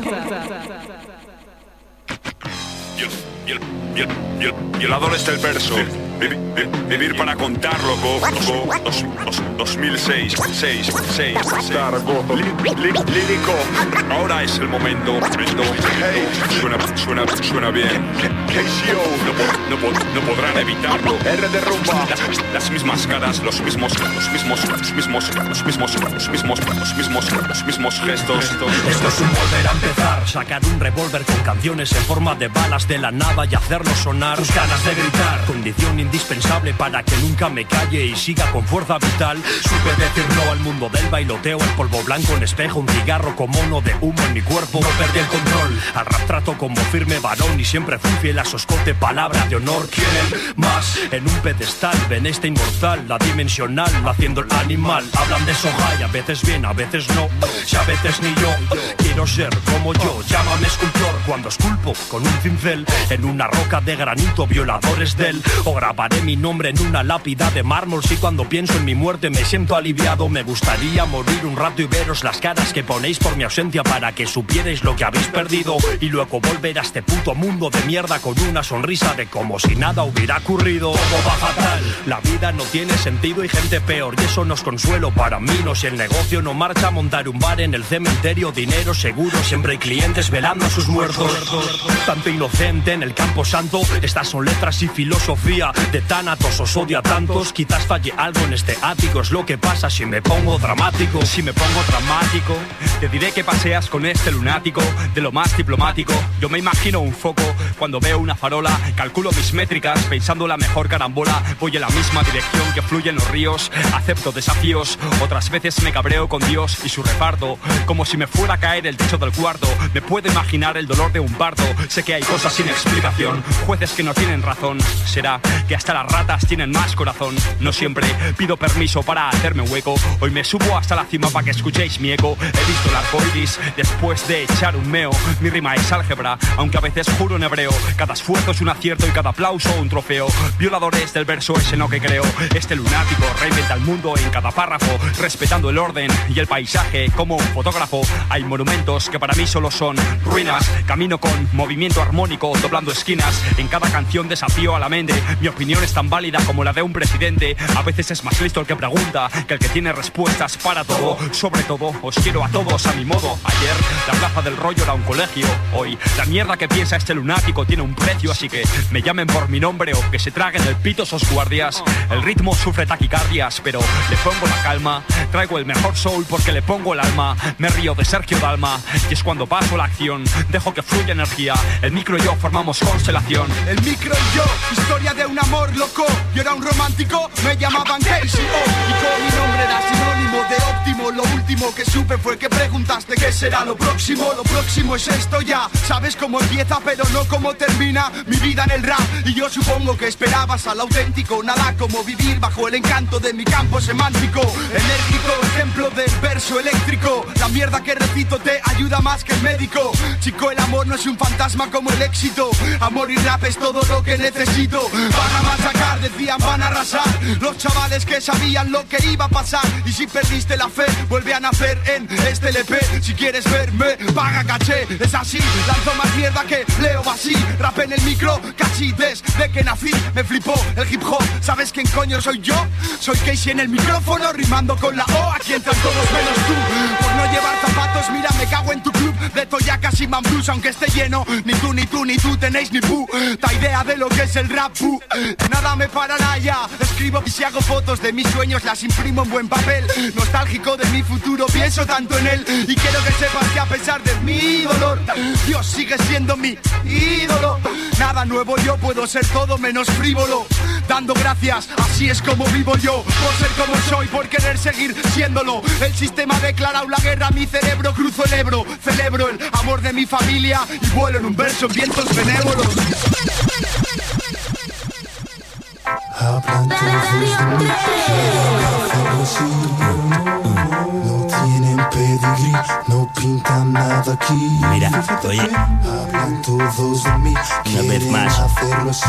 S5: Violadores del verso. Vivir para contar, loco. 2006. Lírico. Ahora es el momento. Hey, suena bien. No podrán evitarlo. R de rumba. Las mismas caras, los mismos gestos.
S2: Esto es un volver a empezar. Sacar un revólver con canciones en forma de balas de la nada y hacerlo sonar. Tus ganas de gritar. Condición indispensable para que nunca me calle y siga con fuerza vital. Supe decir no al mundo del bailoteo, el polvo blanco en espejo, un cigarro con mono de humo en mi cuerpo. No perdí el control, al rap trato como firme varón y siempre fui fiel a su escote, palabra de honor. Quieren más en un pedestal, ven este inmortal, la dimensional, haciendo el animal. Hablan de soja y a veces bien, a veces no, si a veces ni yo. Quiero ser como yo, llámame escultor cuando esculpo con un cincel en una roca de granito, violadores del. O grabaré mi nombre en una lápida de mármol. Si cuando pienso en mi muerte me siento aliviado. Me gustaría morir un rato y veros las caras que ponéis por mi ausencia, para que supierais lo que habéis perdido y luego volver a este puto mundo de mierda con una sonrisa de como si nada hubiera ocurrido. Todo va fatal, la vida no tiene sentido y gente peor, y eso no es consuelo para mí. No, si el negocio no marcha, montar un bar en el cementerio, dinero seguro, siempre hay clientes velando a sus muertos. Tanto inocente en el campo santo, estas son letras y filosofía de Thanatos. Os odio a tantos, quizás falle algo en este ático. Es lo que pasa si me pongo dramático. Si me pongo dramático, te diré que paseas con este lunático de lo más diplomático. Yo me imagino un foco cuando veo una farola, calculo mis métricas pensando la mejor carambola. Voy en la misma dirección que fluyen los ríos, acepto desafíos, otras veces me cabreo con Dios y su reparto, como si me fuera a caer el techo del cuarto. Me puedo imaginar el dolor de un parto, sé que hay cosas sin explicación, jueces que no tienen razón. Será que hasta las ratas tienen más corazón. No siempre pido permiso para hacerme hueco. Hoy me subo hasta la cima para que escuchéis mi eco. He visto el arco iris después de echar un meo. Mi rima es álgebra, aunque a veces juro en hebreo. Cada esfuerzo es un acierto y cada aplauso un trofeo. Violadores del verso es en lo que creo. Este lunático reinventa el mundo en cada párrafo, respetando el orden y el paisaje como un fotógrafo. Hay monumentos que para mí solo son ruinas. Camino con movimiento armónico, doblando esquinas. En cada canción desafío a la mente. Mi opinión es tan válida como la de un presidente. A veces es más listo el que pregunta que el que tiene respuestas para todo. Sobre todo, os quiero a todos a mi modo. Ayer la plaza del rollo era un colegio. Hoy la mierda que piensa este lunático tiene un precio. Así que me llamen por mi nombre o que se traguen el pito esos guardias. El ritmo sufre taquicardias, pero le pongo la calma. Traigo el mejor soul porque le pongo el alma. Me río de Sergio Dalma y es cuando paso la acción. Dejo que fluya energía. El micro y yo formamos constelación.
S10: El micro y yo, historia de un amor loco. Yo era un romántico, me llamaban Casey. Y como mi nombre era sinónimo de óptimo, lo último que supe fue que preguntaste qué será lo próximo. Lo próximo es esto ya. Sabes cómo empieza pero no cómo termina mi vida en el rap. Y yo supongo que esperabas al auténtico. Nada como vivir bajo el encanto de mi campo semántico. Enérgico, ejemplo del verso eléctrico. La mierda que recito te ayuda más que el médico. Chico, el amor no es un fantasma como el éxito. Amor y rap es todo lo que necesito. Van a machacar, decían van a arrasar. Los chavales que sabían lo que iba a pasar. Y si perdiste la fe, vuelve a nacer en este LP. Si quieres verme, paga caché. Es así, lanzo más mierda que Leo así. Rap en el micro, casi desde que nací. Me flipó el hip hop, ¿sabes quién coño soy yo? Soy Casey en el micrófono, rimando con la O. Aquí entran todos menos tú. Por no llevar zapatos, mira, me cago en tu club de toyacas y mambrus, aunque esté lleno. Ni tú, ni tú, ni tú tenéis ni puta idea de lo que es el rap. Nada me parará ya. Escribo y si hago fotos de mis sueños, las imprimo en buen papel. Nostálgico de mi futuro, pienso tanto en él. Y quiero que sepas que a pesar de mi dolor, Dios sigue siendo mi ídolo. nada nuevo, yo puedo ser todo menos frívolo. Dando gracias, así es como vivo yo. Por ser como soy, por querer seguir siéndolo. El sistema ha declarado la guerra a mi cerebro. Cruzo el Ebro, celebro el amor de mi familia y vuelo en un verso en vientos benévolos.
S6: Hablan todos de mí, quieren así. No tienen pedigrí, no pintan nada aquí.
S2: Mira, oye.
S6: Hablan todos de mí, quieren hacerlo así.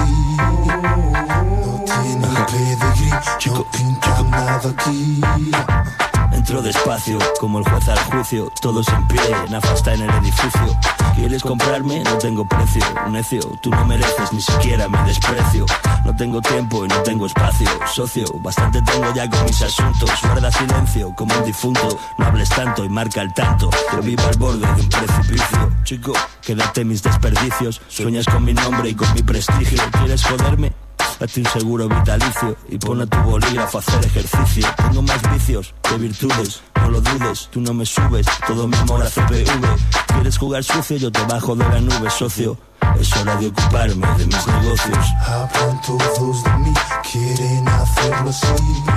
S6: No tienen pedigrí, no pintan nada aquí.
S2: Entro despacio, como el juez al juicio. Todos en pie, Nafa está en el edificio. ¿Quieres comprarme? No tengo precio. Necio, tú no mereces ni siquiera mi desprecio. No tengo tiempo y no tengo espacio. Socio, bastante tengo ya con mis asuntos. Guarda silencio como un difunto. No hables tanto y marca el tanto. Yo vivo al borde de un precipicio. Chico, quédate mis desperdicios. Sueñas con mi nombre y con mi prestigio. ¿Quieres joderme? Date un seguro vitalicio y pon a tu bolígrafo a hacer ejercicio. Tengo más vicios que virtudes, no lo dudes. Tú no me subes, todo mi amor a CPV. ¿Quieres jugar sucio? Yo te bajo de la nube, socio. Es hora de ocuparme de mis negocios.
S6: Hablan todos de mí, quieren hacerlo así.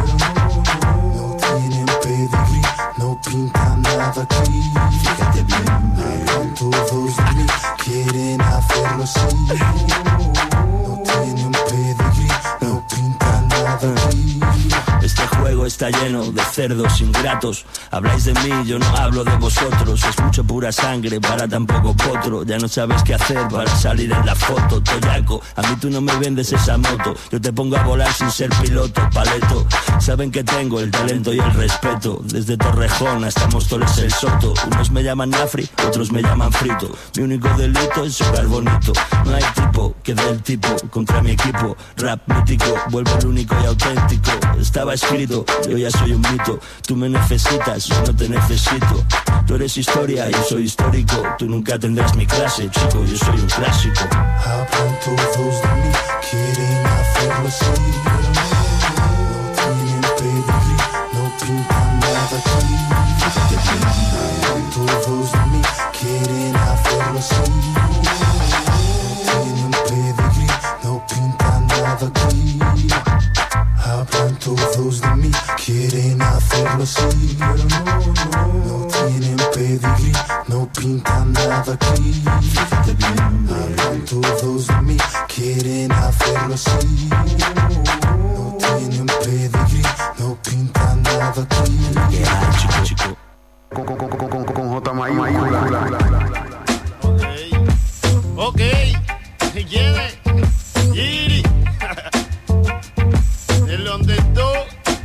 S6: No tienen pedigrí, no pintan nada aquí.
S2: Fíjate bien.
S6: Hablan todos de mí, quieren hacerlo así. No tienen pedigrí, no pintan nada aquí.
S2: Este juego está lleno de cerdos ingratos. Habláis de mí, yo no hablo de vosotros. Es mucha pura sangre para tan poco potro. Ya no sabes qué hacer para salir en la foto, toyaco. A mí tú no me vendes esa moto. Yo te pongo a volar sin ser piloto, paleto. Saben que tengo el talento y el respeto. Desde Torrejón hasta Móstoles el Soto. Unos me llaman Nafri, otros me llaman Frito. Mi único delito es jugar bonito. No hay tipo que dé el tipo contra mi equipo. Rap mítico, vuelvo el único y auténtico. Estaba escrito, yo ya soy un mito. Tú me necesitas, yo no te necesito. Tú eres historia, yo soy histórico. Tú nunca tendrás mi clase, chico, yo soy un clásico.
S6: Hablan todos de mí, quieren hacerlo así. No tienen pedigrí, no pintan nada aquí. Hablan todos de mí, quieren hacerlo así. No tienen pedigrí, no pintan nada aquí. Hablan todos de mí, quieren hacerlo así. No tienen pedigrí, no pintan nada aquí. Hablan todos de mí, quieren hacerlo así. No tienen pedigrí, no pintan nada aquí.
S2: Chico, chico.
S15: Con J mayúscula. Ok, si quieres, Giri. El underdog.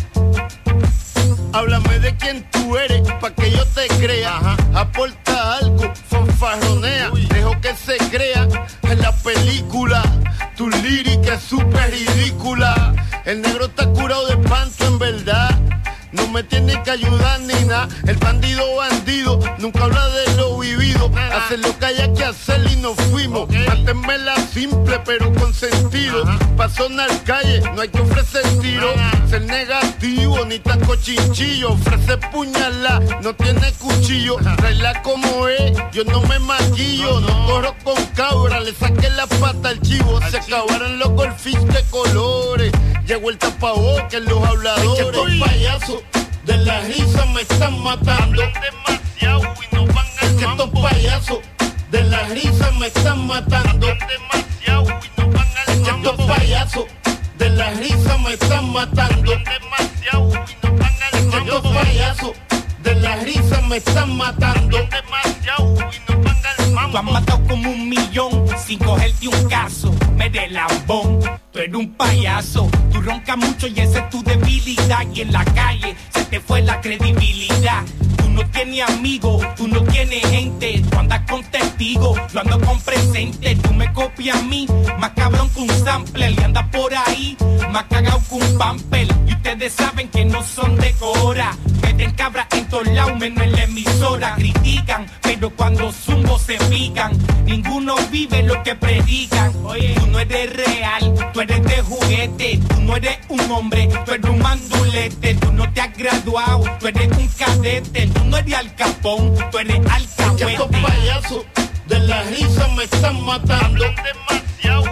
S15: Háblame de quién tú eres, pa' que yo te crea. Ajá. Aporta algo, fanfarronea. Dejo que se crea en la película. Tu lírica es súper ridícula. El negro está curado de espanto en verdad. No me tiene que ayudar ni nada. El bandido nunca habla de lo vivido. Hace lo que haya que hacer y nos fuimos. Mátenmela simple pero con sentido. Pa' sonar calle no hay que ofrecer tiro. Ser negativo ni tan cochinchillo. Ofrece puñalada, no tiene cuchillo. Traela como es, yo no me maquillo. No corro con cabra, le saqué la pata al chivo. Se acabaron los golfis de colores. Llegó el tapabocas, los habladores. Es que estos payasos de la risa me están matando. Demasiado y no van al. Es que estos payasos de la risa me están matando. Demasiado y no van al. Es que estos payasos de la risa me están matando. Demasiado y no van al. Es que estos payasos de la risa me están matando. Demasiado y no van al.
S16: Tú has matado como 1 millón sin cogerte un caso. Me de lambón, tú eres un payaso. Tú roncas mucho y esa es tu debilidad. Y en la calle se te fue la credibilidad. Tú no tienes amigos, tú no tienes gente. Tú andas con testigos, yo ando con presente. Tú me copias a mí, más cabrón que un sampler. Y andas por ahí, más cagado que un pamper. Y ustedes saben que no son de Cora. Meten cabras en todos lados, menos en la emisora. Critican, pero cuando zumbo se pican. Ninguno vive lo que predican. Oye, tú no eres real, tú eres de juguete. Tú no eres un hombre, tú eres un mandulete. Tú no te has graduado, tú eres un cadete. Tú no eres Al Capón, tú eres alcahuete.
S15: Es que estos payasos de la risa me están matando. Demasiado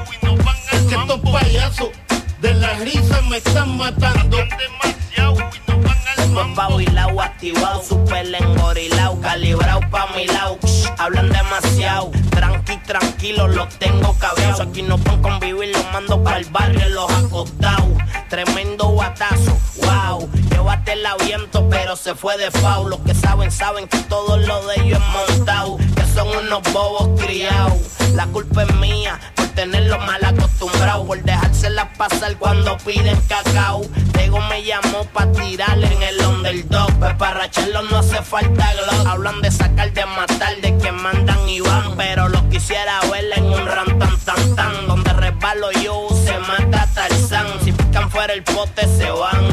S15: me están matando. Demasiado y no van al mambo.
S9: Pabilao, activado, super engorilao, calibrao pa' mi lado. Hablan demasiado, tranquilo, los tengo cabreados. Aquí no pueden convivir, los mando pa'l barrio, los acostados. Tremendo guatazo, wow. Llévate el aviento, pero se fue de foul. Los que saben que todo lo de ellos es montado. Que son unos bobos criados. La culpa es mía por tenerlos mal acostumbrados, por dejárselas pasar cuando piden cacao. Tego me llamó pa' tirarle en el underdog, pues para racharlo no hace falta glock. Hablan de sacar, de matar, de que mandan y van, pero los quisiera ver en un rantan tan tan, donde resbalo yo se mata Tarzán. Si pican fuera el pote se van.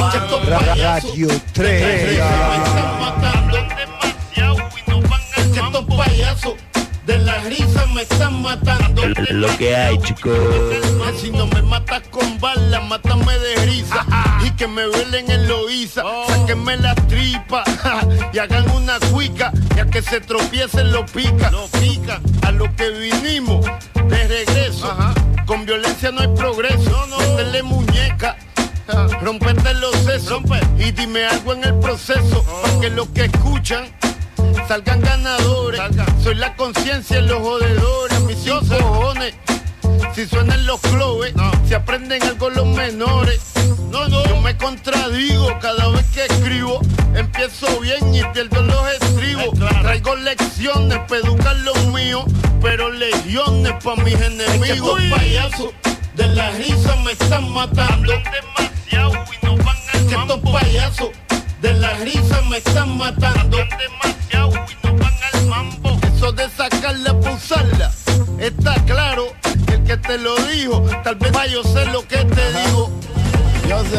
S3: Radio 3.
S15: Me están matando demasiado y no van al mambo. Estos payasos de la risa me están matando.
S2: Lo que hay, chicos.
S15: Si no me matas con balas, mátame de risa. Y que me velen en Loíza. Sáquenme la tripa y hagan una cuica. Y a que se tropiecen lo pica. A lo que vinimos de regreso. Con violencia no hay progreso. Métele muñeca, rompete los sesos. Y dime algo en el proceso, para que los que escuchan salgan ganadores. Soy la conciencia en los jodedores. Mis 5 cojones, si suenan los clubes, si aprenden algo los menores. Yo me contradigo cada vez que escribo. Empiezo bien y pierdo los estribos. Traigo lecciones para educar los míos, pero legiones pa' mis enemigos. Estos payasos de la risa me están matando. Demasiado y no van al mambo. Estos payasos de la risa me están matando. Demasiado y no van al mambo. Eso de sacarla pa' usarla, está claro. El que te lo dijo, tal vez yo sé lo que te digo. Yo sé.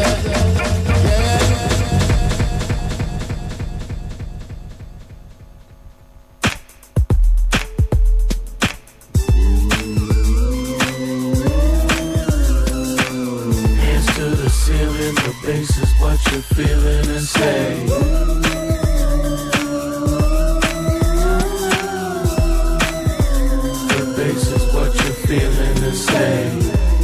S14: Hands to the ceiling, the bass is what you're feeling and say. The bass is what you're feeling and say.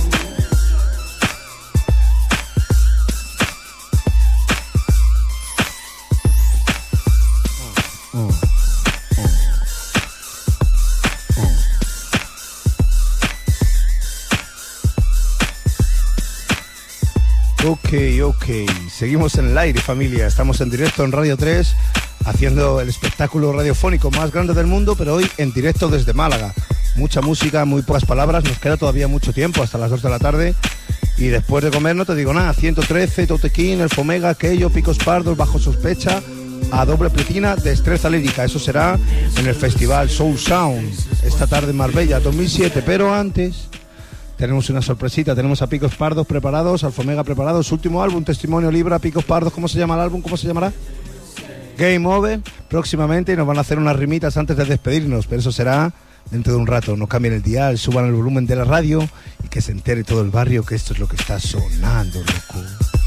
S3: Ok, seguimos en el aire, familia. Estamos en directo en Radio 3, haciendo el espectáculo radiofónico más grande del mundo, pero hoy en directo desde Málaga. Mucha música, muy pocas palabras, nos queda todavía mucho tiempo, hasta las 2 de la tarde. Y después de comer no te digo nada, 113, Totequín, El Fomega, Aquello, Picos Pardos, Bajo Sospecha, a doble pletina, Destreza Lírica. Eso será en el festival Soul Sound, esta tarde en Marbella, 2007, pero antes tenemos una sorpresita, tenemos a Picos Pardos preparados, Alfomega preparados, su último álbum, Testimonio Libra, Picos Pardos. ¿Cómo se llama el álbum? ¿Cómo se llamará? Game Over, próximamente, y nos van a hacer unas rimitas antes de despedirnos, pero eso será dentro de un rato. No cambien el dial, suban el volumen de la radio y que se entere todo el barrio que esto es lo que está sonando, loco.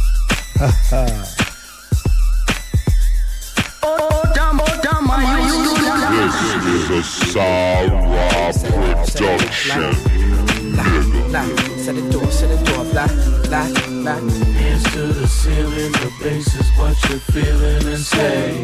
S23: This is a Sawa production.
S14: Set the door, fly. Hands to the ceiling, the bass is what you're feeling and say.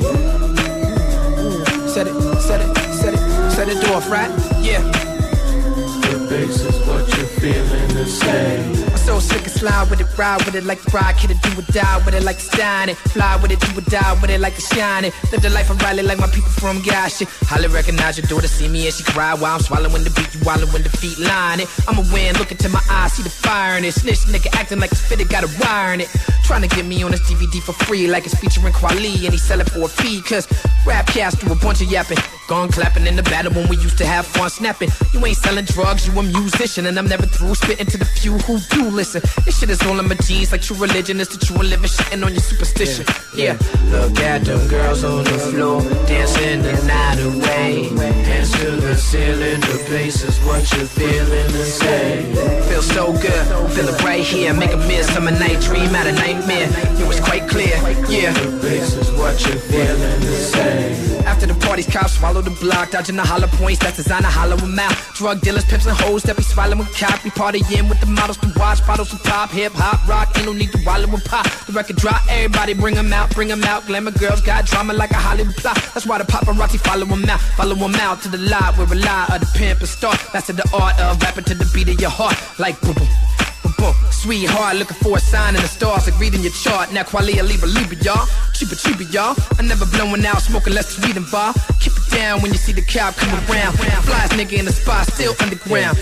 S14: Set it off, right? Yeah. The bass is what you're feeling and say. I'm so sick of slide with it, ride with it like the rock, hit it, do or die with it like the stein it. Fly with it, do or die with it like the shine it. Live the life of Riley like my people from gosh shit. Highly recognize your daughter, see me and she cry while I'm swallowing the beat, you wallowing the feet line it. I'm a win, look into my eyes, see the fire in it. Snitch nigga acting like it's fitted, got a wire in it. Trying to get me on this DVD for free like it's featuring Kweli and he sell it for a fee. Cause rap cast do a bunch of yapping, gone clapping in the battle when we used to have fun snapping. You ain't selling drugs, you a musician, and I'm never through spitting to the few who do listen. This shit is all in my jeans like true religion is the true and living, shitting on your superstition. Yeah. Look at them girls on the floor dancing the night away. Hands to the ceiling, the bass is what you're feeling to say. Feels so good, feel it right here. Make a midsummer night dream out of nightmare. It was quite clear, yeah. The bass is what you're feeling to say. After the party's cops swallow the block, dodging the hollow points that's designed to hollow them out. Drug dealers, pimps and hoes that be swallowing cop. We partying with the models to watch, bottles of pop, hip hop, rock. Ain't no need to wallow and pop. The record drop, everybody bring them out, bring them out. Glamour girls got drama like a Hollywood plot. That's why the paparazzi follow them out to the lie where a lie of the pimp and star. That's the art of rapping to the beat of your heart, like boom boom. Sweetheart, looking for a sign in the stars, like reading your chart. Now qualia, leave y'all. Cheaper, y'all. I never blowing out, smoking less weed and bar. Keep it down when you see the cop come around. Flies nigga in the spot, still underground.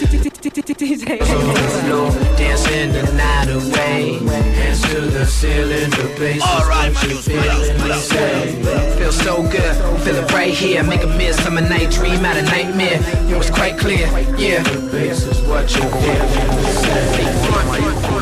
S14: Dancing the night away. Hands to the ceiling, the bass. Alright, feels so good, feel it right here. Make a midsummer night dream out of nightmare. It was quite clear, yeah. The bass is what you're feeling.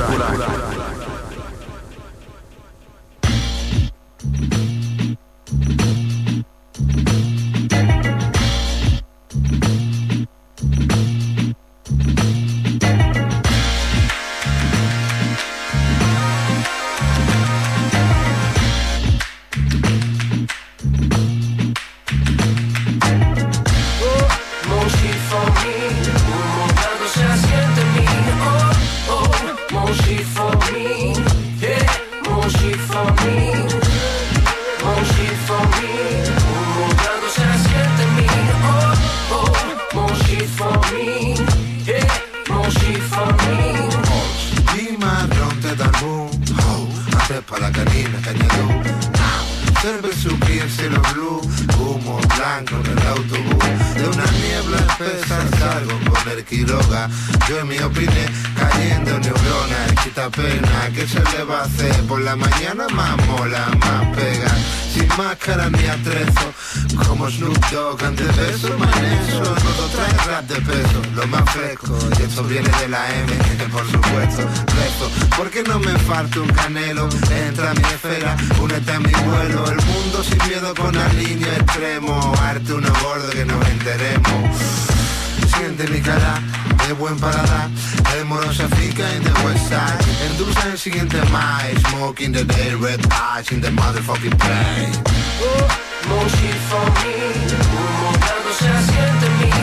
S8: Yo en mi opinión cayendo neuronas, quita pena, ¿qué se le va a hacer? Por la mañana más mola, más pega, sin máscara ni atrezo, como Snoop Dogg, antes de eso, maneso, todo trae rap de peso, lo más fresco, y esto viene de la M, por supuesto, rezo, porque no me falta un canelo, entra a mi esfera, únete a mi vuelo, el mundo sin miedo con alineo extremo, arte uno gordo que nos enteremos. Siente mi cara de buen paladar. El moro se afinca en the west side. Endulza el siguiente my smoking the day, red eyes in the motherfucking plane.
S14: More shit for me. Humo blanco se asiente en mí.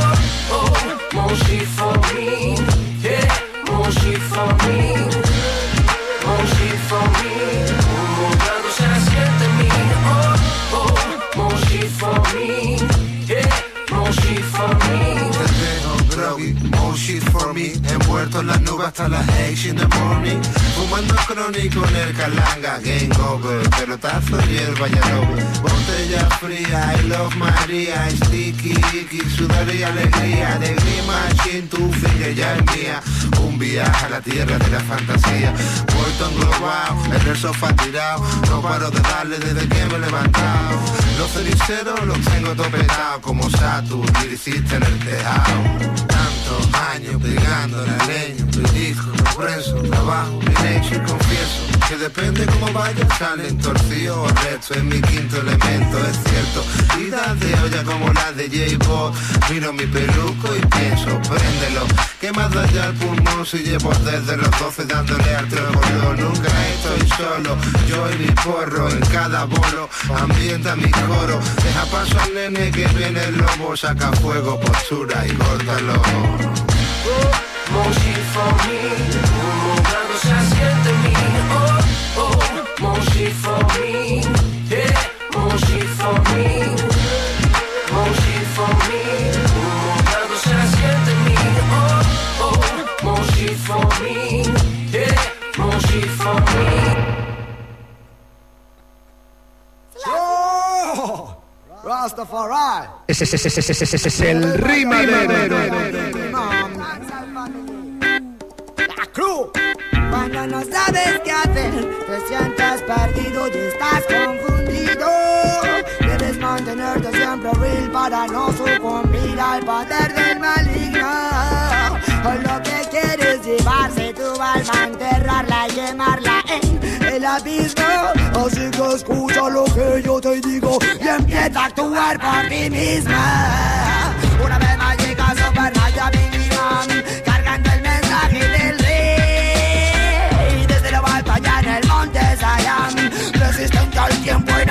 S14: More shit for me. Yeah, more shit for me. More shit for me. Humo blanco se asiente en mí. More shit for me. Yeah, more shit for me.
S8: More shit for me, envuelto en las nubes hasta las 8 in the morning. Fumando crónico en el calanga, game over, pelotazo y el Valladolid. Botella fría, I love María, sticky, icky, sudor y alegría. De machine, tu finger ya es mía. Un viaje a la tierra de la fantasía. Vuelto englobado, en el sofá tirado. No paro de darle desde que me he levantado. Los ceniceros los tengo topetados como Saturn, dirigiste en el tejado. Tantos años pegando la leña, tu disco, preso, trabajo, bien hecho y confieso que depende cómo vaya, salen torcidos o resto, es mi quinto elemento, es cierto. Vidas de olla como las de J-Bo, miro mi peluco y pienso, préndelo, que más da ya el pulmón si llevo desde los 12 dándole al trébolo. Nunca estoy solo, yo y mi porro, en cada bolo, ambienta mi coro, deja paso al nene que viene el lobo, saca fuego, postura y córtalo.
S14: More shit for me, humo blanco se asiente en mí. More shit for me, yeah, more shit for me. More shit for me, humo blanco se asiente en mí. More shit for me, yeah, more shit for me.
S11: Oh, Rastafari.
S3: Ese es el rima de
S11: La crew. Cuando no sabes qué hacer, te sientes perdido y estás confundido. Debes mantenerte siempre real para no sucumbir al poder del maligno. Lo que quieres llevarse tu alma, enterrarla y quemarla en el abismo. Así que escucha lo que yo te digo y empieza a actuar por ti misma. Una vez más llegas a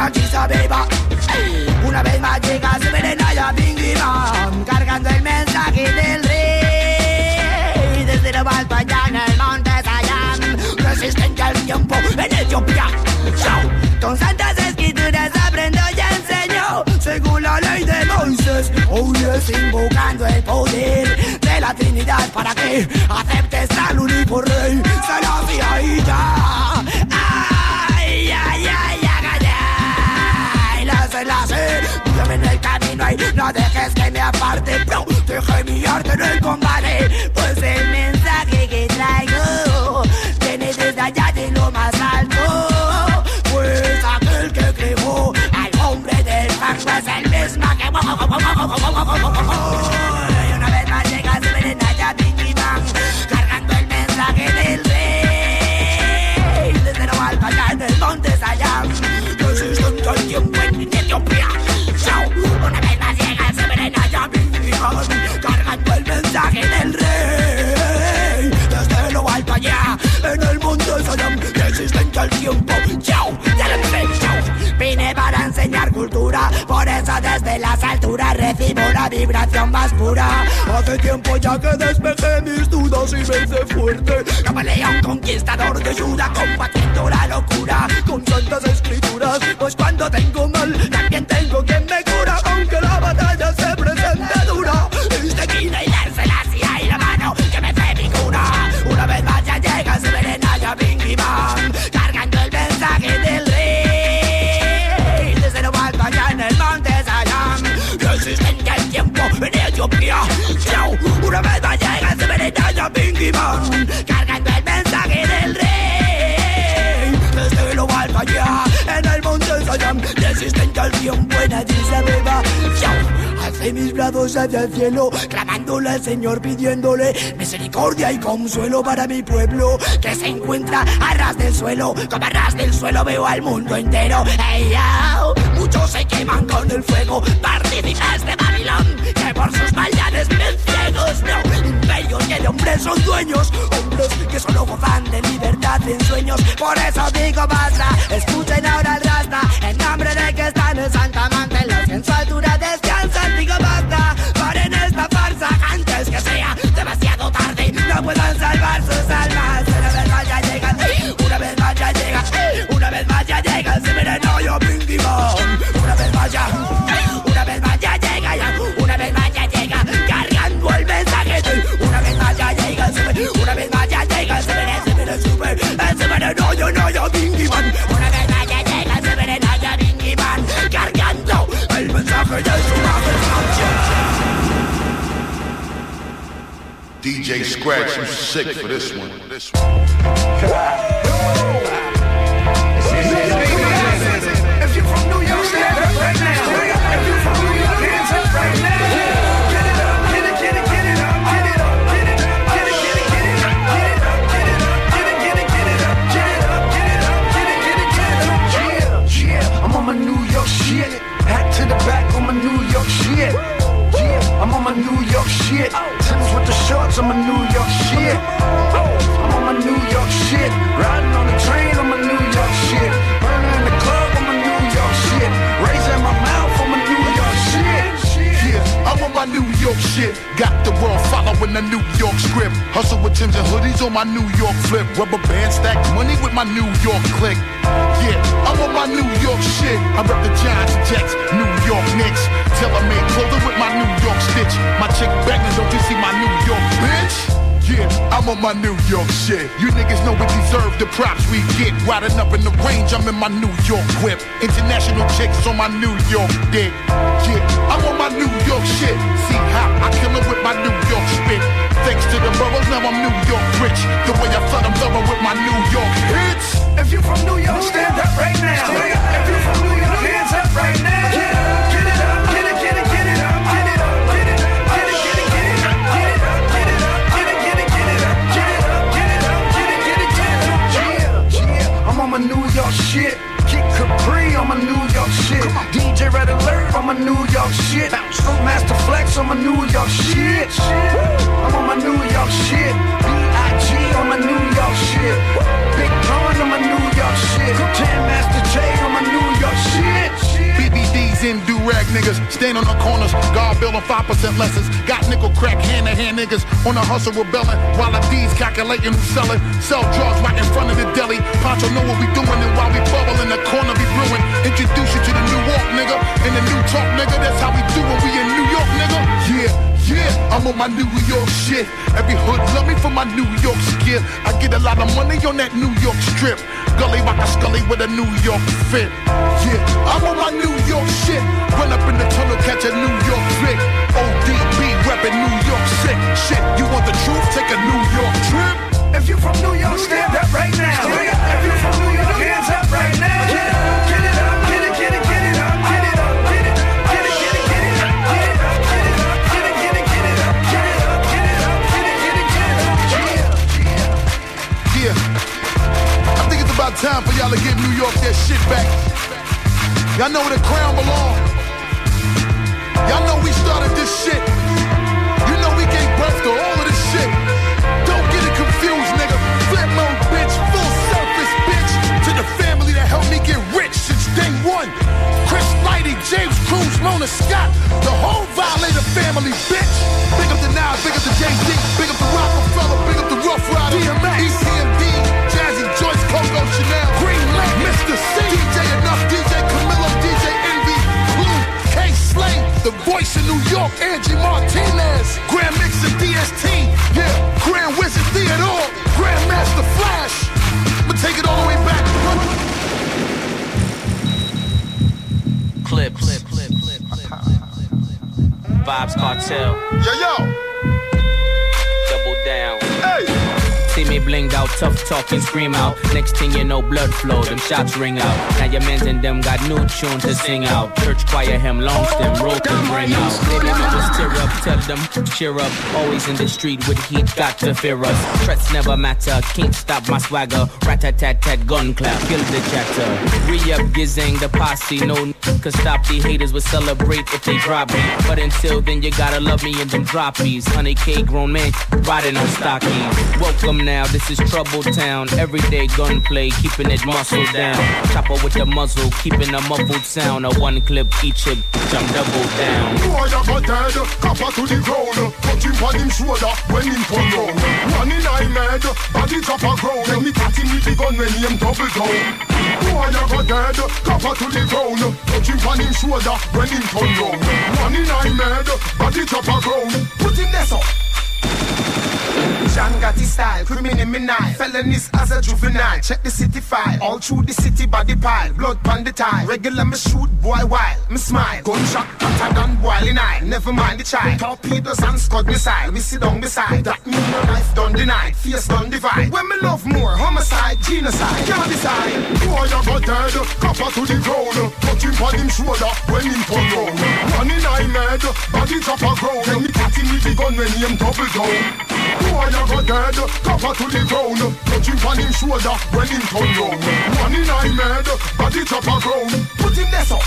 S11: Addis Abeba. Una vez más llega Serenaya Bingiman, cargando el mensaje del rey. Desde la Valpaya en el monte Sayam, resistente al tiempo en Etiopía. Con santas escrituras aprendo y enseño, según la ley de Moisés. Hoy es invocando el poder de la Trinidad para que aceptes al único rey. Selassie y ya. Ay, ay, ay, ay, ay. Láser, guíame en el camino y no dejes que me aparte. Protege mi arte en el combate, pues el mensaje que traigo viene desde allá de lo más alto. Pues aquel que creó al hombre del fango es el mismo que... Una vez más llega Serenaya Bingiman, cargando el mensaje del rey. Desde lo alto allá en el monte Sayam, resistente al tiempo en Etiopía. Una vez más llega Serenaya Bingiman, cargando el mensaje del rey. Desde lo alto allá en el monte Sayam, resistente al tiempo. Vine para enseñar cultura, por eso desde las alturas recibo la vibración más pura. Hace tiempo ya que despejé mis dudas y me hice fuerte. Camaleón conquistador de Judá, combatiendo la locura con santas escrituras. Pues cuando tengo mal, también tengo quien me cura, aunque la batalla se presente dura. Desde Guinea y dársela y la mano que me fe mi cuna. Una vez más ya llega Serenaya Bingiman, cargando el mensaje del rey. En el monte Sayam, resistente al tiempo en Etiopía. Una vez más llega Serenaya Bingiman, cargando el mensaje del rey. Desde lo alto allá en el monte Sayam, resistente al tiempo en Addis Abeba. Alcé mis brazos hacia el cielo, clamándole al Señor, pidiéndole misericordia y consuelo para mi pueblo, que se encuentra a ras del suelo. Como a ras del suelo veo al mundo entero. Hey, yo, muchos se queman con el fuego, partícipes de Babilón, que por sus maldades viven ciegos. No, imperios que de hombres son dueños, hombres que solo gozan de libertad en sueños. Por eso digo basta, escuchen ahora el rasta, en nombre de que están en Santa Mantela, en su altura descansan. Digo basta, paren esta farsa antes que sea demasiado tarde, no puedan salvar sus almas. Una vez más ya llega, una vez más ya llega, una vez más ya llega Serenaya Bingiman. Una vez más ya, una vez más ya llega, una vez más ya llega, cargando el mensaje de... Una vez más ya llega, una vez más ya llega Serenaya Bingiman. Una vez más ya llega Serenaya Bingiman, cargando el mensaje de su majestad.
S23: DJ Scratch, you sick for this one.
S21: If you're from New York, stand up right now. If you're from New York, hands up right now. Get it up, get it, get it, get it up, get it up, get it up, get it, get it, get it up, get it up, get it up, get it, get it, get it up, get it up, get it up, get it, get it, get it up. Yeah, I'm on my New York shit. Hat to the back on my New York shit. Yeah, I'm on my New York shit. Timbs with the shorts on my New York shit. I'm on my New York shit. Riding on the train on my New York shit. Burning in the club on my New York shit. Raising my mouth on my New York shit.
S15: Yeah, I'm on my New York shit. Got the world following the New York script. Hustle with Timbs and hoodies on my New York flip. Rubber band stack money with my New York click. Yeah, I'm on my New York shit. I rep the Giants and Jets, New York Knicks. Tell I made clothing with my New York stitch. My chick begging, don't you see my New York bitch? Yeah, I'm on my New York shit. You niggas know we deserve the props we get. Riding up in the range, I'm in my New York whip. International chicks on my New York dick. Yeah, I'm on my New York shit. See how I kill it with my New York spit. Thanks to the boroughs, now I'm New York rich. The way I flood them thorough with my New York hits.
S21: If you from New York, stand up right now. If you from New York, hands up right now. Get it up, get it, get it, get it up, get it up, get it, get it, get it, get it up, get it up, get it up, get it, get it, get it up, get it up, get it up, get it, get it, get it up. Yeah, I'm on my New York shit. Kid Capri on my New York shit. DJ Red Alert on my New York shit. Stroke Master Flex on my New York shit. I'm on my New York shit. B.I.G. on my New York shit. Big Pun on my New York shit. Jam Master J on my New York shit.
S15: skin do-rag niggas. Stand on the corners, guard bill on 5% lessons. Got nickel crack hand-to-hand niggas on a hustle rebelling. While the D's calculating who's selling. Sell drugs right in front of the deli. Poncho know what we doing, and while we bubble in the corner be brewing. Introduce you to the New York nigga and the new talk nigga. That's how we do when we in New York nigga. Yeah, I'm on my New York shit. Every hood love me for my New York skip. I get a lot of money on that New York strip. Gully rock a scully with a New York fit. Yeah, I'm on my New York shit. Run up in the tunnel, catch a New York flick. ODB reppin' New York sick. Shit, you want the truth? Take a New York trip.
S21: If you from New York, stand up right now. If you from New York, hands up right now. Get up, get it up, get it, get it, get it up, get it up, get it, get it, get it, get it up, get it up, get it up, get it, get it, get it up, get it up, get it up, get it, get it, get it up.
S15: Yeah. I think it's about time for y'all to give New York their shit back. Y'all know where the crown belong. Y'all know we started this shit. You know we gave birth to all of this shit. Don't get it confused, nigga. Flip mode, bitch. Full surface, bitch. To the family that helped me get rich since day one. Chris Lighty, James Cruz, Mona Scott. The whole Violator family, bitch. Big up the Nas, big up the Jay-Z. Big up the Rockefeller, big up the Rough Rider. ECMD, Jazzy Joyce, Coco Chanel. Green Lake, Mr. C. DJ Enough, DJ Camilo, DJ Envy. Clue, K-Slay. The voice of New York, Angie Martinez. Grand Mixer DST, yeah. Grand Wizard Theodore, Grandmaster Flash. I'ma take it all the way back.
S9: Clips. Vibes Cartel.
S15: Yo.
S9: Double down.
S15: Hey.
S9: See me blinged out, tough talk and scream out. Next thing you know, blood flow, them shots ring out. Now your mans and them got new tune to sing out. Church choir, him, long stem, roll them bring out. Baby mothers tear up, tell them, cheer up. Always in the street with heat, got to fear us. Threats never matter, can't stop my swagger. Rat-tat-tat-tat, gun clap, kill the chatter. Re-up, Gizang, the posse, no could stop the haters, will celebrate if they drop me. But until then, you gotta love me in them droppies. 100K grown man, riding on stockies. Welcome now, this is Trouble Town. Everyday gunplay, keeping it muscle down. Chopper with the muzzle, keeping a muffled sound. A one clip, each hit, jump double down.
S15: Boy, I got dead, copper to the ground. Touch him on him shoulder, when him turn round. One in I mad, body chopper ground. Let me catch him with the gun when him double down. Boy, I got dead, copper to the ground. Touch him on him shoulder, when him turn round. One in I mad, body chopper ground. Put him there, so.
S21: John got his style, criminal, felonies as a juvenile. Check the city file, all through the city body pile. Blood pon the tile, regular me shoot, boy wild. Me smile, gunshot, hotter than boiling eye. Never mind the child, torpedoes and scud missile. We sit down beside, that mean your life done denied, face done divide. When me love more, homicide, genocide, can't decide.
S15: Boy, I got dead, copper to the ground. Touch him on him shoulder, when him turn round. One in I mad, body chopper ground. Let me catch him with the gun when him double down. Boy, I got dead, copper to the ground. Touch him on him shoulder, when him turn round. One in I mad, body chopper ground.
S21: Put him there, so.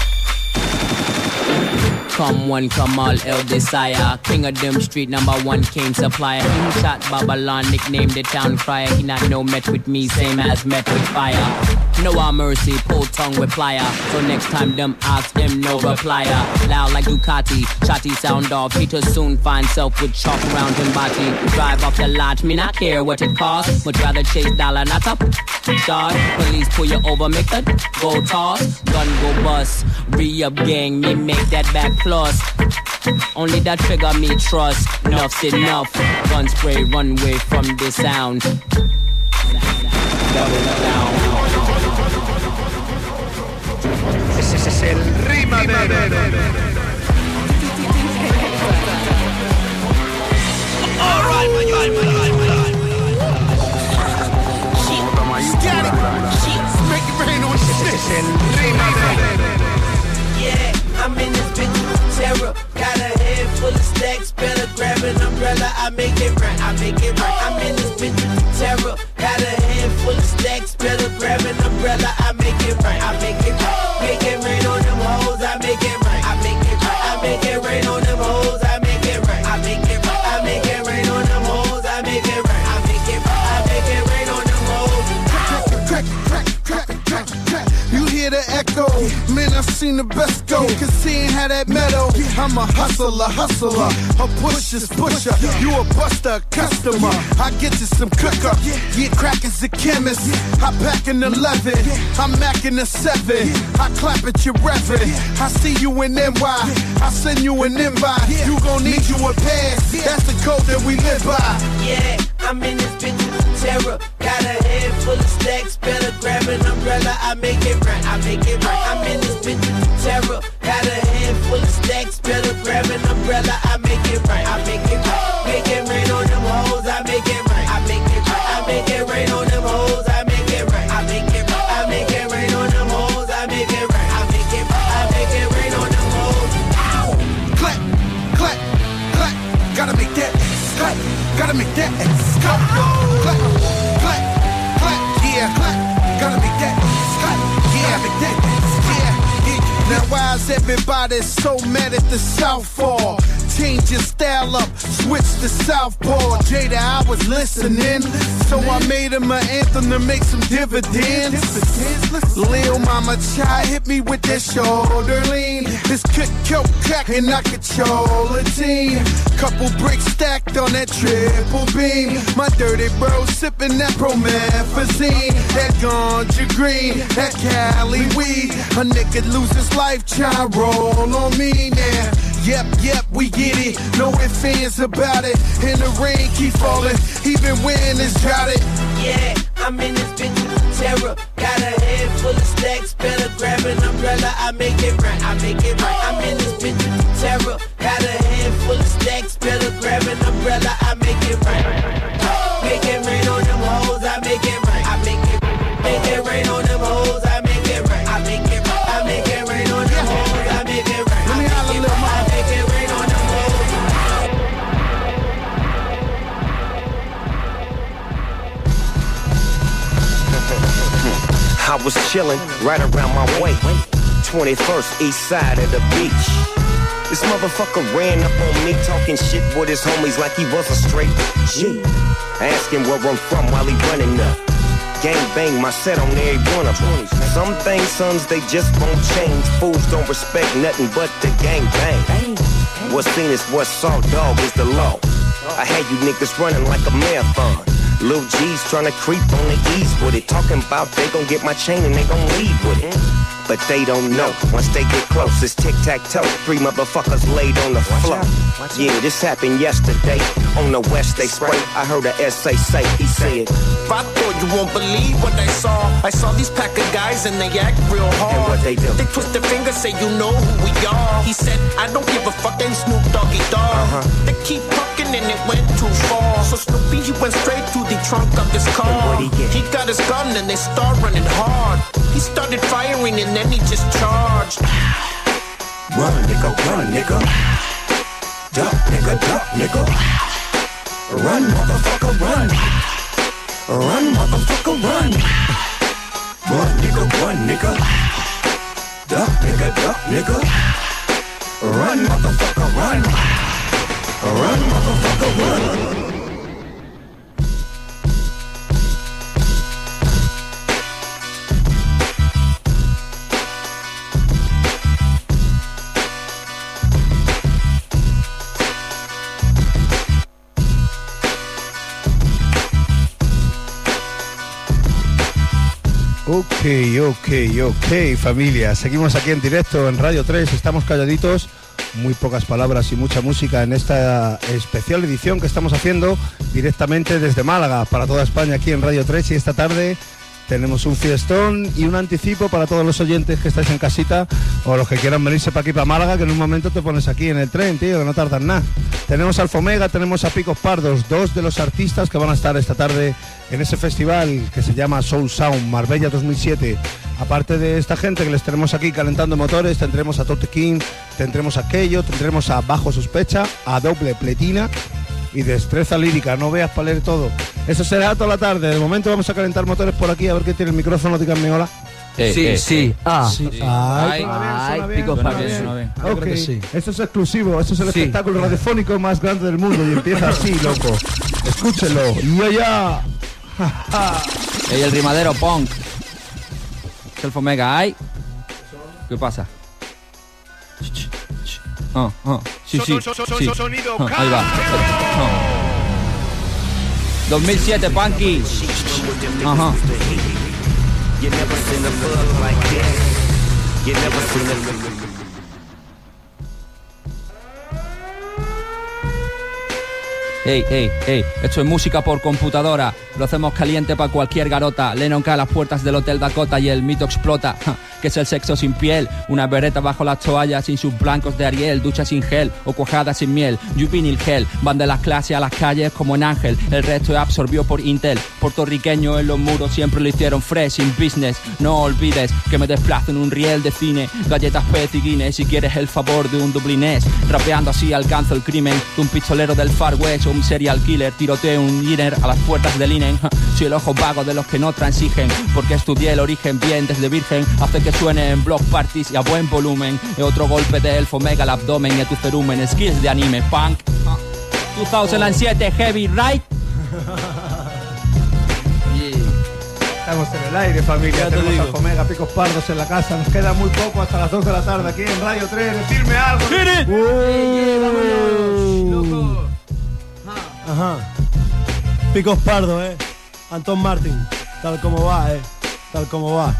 S9: Come one, come all, El Desire. King of them street, #1 cane supplier. King shot Babylon, nicknamed the town crier. He not no met with me, same as met with fire. No our mercy, pull tongue with plier. So next time them ask him, no replier. Loud like Ducati, shotty sound off. He too soon find self with chalk around him body. Drive off the lot, me not care what it costs. Much rather chase dollar, not up. Shot, police pull you over, make that go toss. Gun go bust, re-up gang, me make that back plus. Only that trigger me trust. Enough's enough. Gun spray, runway from the sound. Double down.
S21: Ese es el rimadero. Alright, static. Make it rain on shit. Ese es el rimadero.
S12: Yeah, I'm in this bitch with terror. Got a head full of stacks, better grab an umbrella. I make it right, I make it right. I'm in this bitch with terror. Got a head full of stacks, better grab an umbrella. I make it right, I make it right. Make it rain on them hoes, I make it right, I make it right. I make it rain on them hoes, I make it right, I make it right. I make it rain on them hoes, I make it right, I make it right. I make it rain on them hoes.
S21: Crack, crack, crack, crack, crack. You hear the echo, man.
S10: I've seen the best go, cause he ain't had that metal. I'm a hustler, a pusher. You a buster, customer. I get you some cooker. Yeah, crackers a chemist. I pack an 11. I'm macking a 7. I clap at your reverend. I see you in NY. I send you an invite. You gon' need you a pass. That's the code that we live by.
S9: Yeah, I'm in this bitch with terror. Got a head full of stacks. Better grab an umbrella. I make it right. I'm in this bitch with terror. Got a head full of stacks. Better grab an umbrella. I make it right. Make it rain on them hoes. I make it right. I make it rain on them hoes. I make it right. I make it rain on them hoes. I make it right. I make it rain on them hoes.
S10: Ow! Clap, clap, clap. Gotta make that clap. Gotta make that clap. Clap, clap, clap. Yeah, clap. Gotta make that clap. Yeah, make that. Yeah. Now why is everybody so mad at the Southpaw? Change your style up, switch to Southpaw. Jada, I was listening, so I made him an anthem to make some dividends. Lil Mama Chai hit me with that shoulder lean. This could coke crack and I control a team. Couple bricks stacked on that triple beam. My dirty bro sipping that promethazine. That ganja green, that Cali weed. A nigga lose his life, try roll on me now. Yep, we get it. No ifs, ands about it. And the rain keep falling, even when it's droughted.
S9: Yeah, I'm in this bitch with terror. Got a head full of stacks. Better grab an umbrella. I make it right. I'm in this bitch with terror. Got a head full of stacks. Better grab an umbrella. I make it right. Make it rain on them hoes. I make it right. Make it rain on them hoes. I make it right. I make it rain on them hoes. I make it right.
S10: Let me holler, little mama.
S7: I was chillin' right around my way, 21st east side of the beach. This motherfucker ran up on me talking shit with his homies like he was a straight G. I asked him where I'm from while he running up. Gang bang my set on every one of them. Some things, sons, they just won't change. Fools don't respect nothing but the gang bang. What's seen is what's saw, dog, is the law. I had you niggas running like a marathon. Lil G's tryna creep on the ease with it. Talking about they gon' get my chain and they gon' leave with it. But they don't know, once they get close, it's tic-tac-toe. 3 motherfuckers laid on the floor. Yeah, this happened yesterday. On the west they spray. I heard a SA say, he said,
S12: I thought you won't believe what I saw. I saw these pack of guys and they act real hard.
S7: And what they do?
S12: They twist their fingers, say you know who we are. He said, I don't give a fuck, ain't Snoop Doggy Dogg. They keep talking and it went too far. So Snoopy, he went straight to the trunk of his car. He got his gun and they start running hard. He started firing and then he just charged.
S6: Run, nigga, duck, nigga. Run, motherfucker, run. Run, motherfucker, run. Run, nigga. Duck, nigga. Run, motherfucker, run. Run, motherfucker, run.
S3: Ok, familia. Seguimos aquí en directo en Radio 3. Estamos calladitos. Muy pocas palabras y mucha música en esta especial edición que estamos haciendo directamente desde Málaga para toda España aquí en Radio 3. Y esta tarde tenemos un fiestón y un anticipo para todos los oyentes que estáis en casita o los que quieran venirse para aquí, para Málaga, que en un momento te pones aquí en el tren, tío, que no tardan nada. Tenemos a Alfomega, tenemos a Picos Pardos, 2 de los artistas que van a estar esta tarde en ese festival que se llama Soul Sound Marbella 2007. Aparte de esta gente que les tenemos aquí calentando motores, tendremos a Tote King, tendremos a Keyo, tendremos a Bajo Sospecha, a Doble Pletina y Destreza Lírica. No veas para leer todo. Eso será toda la tarde. De momento vamos a calentar motores por aquí, a ver qué tiene el micrófono. Díganme hola.
S2: Sí.
S3: Ay,
S2: Picos Pardos.
S3: Ok, eso es exclusivo. Eso es el espectáculo radiofónico más grande del mundo y empieza así, loco. Escúchenlo. Y allá.
S2: Y el rimadero punk. Alfomega, ay.
S13: ¿Qué pasa? Sí. Ahí va. 2007, Punky. Ajá. Ey, esto es música por computadora. Lo hacemos caliente para cualquier garota. Lennon cae a las puertas del Hotel Dakota y el mito explota. Que es el sexo sin piel, una bereta bajo las toallas sin sus blancos de Ariel, ducha sin gel o cuajada sin miel. Jupinil Hell, van de las clases a las calles como en Ángel. El resto es absorbido por Intel. Puertorriqueño en los muros siempre lo hicieron fresh, in business. No olvides que me desplazo en un riel de cine. Galletas pez y Guinness si quieres el favor de un dublinés. Rapeando así alcanzo el crimen de un pistolero del Far West o un serial killer. Tiroteo un dinner a las puertas del INEN. Soy el ojo vago de los que no transigen, porque estudié el origen bien desde virgen. Hace que suene en block parties y a buen volumen. Y otro golpe de elfo mega al abdomen y a tu cerumen. Skills de anime punk. 2007 heavy right.
S3: Estamos en el aire, familia. Tenemos a Omega, Picos Pardos en la casa. Nos queda muy poco hasta las 2 de la tarde aquí en Radio 3. Decirme algo.
S17: Ajá. Picos Pardos, Antón Martín. Tal como va, Tal como va.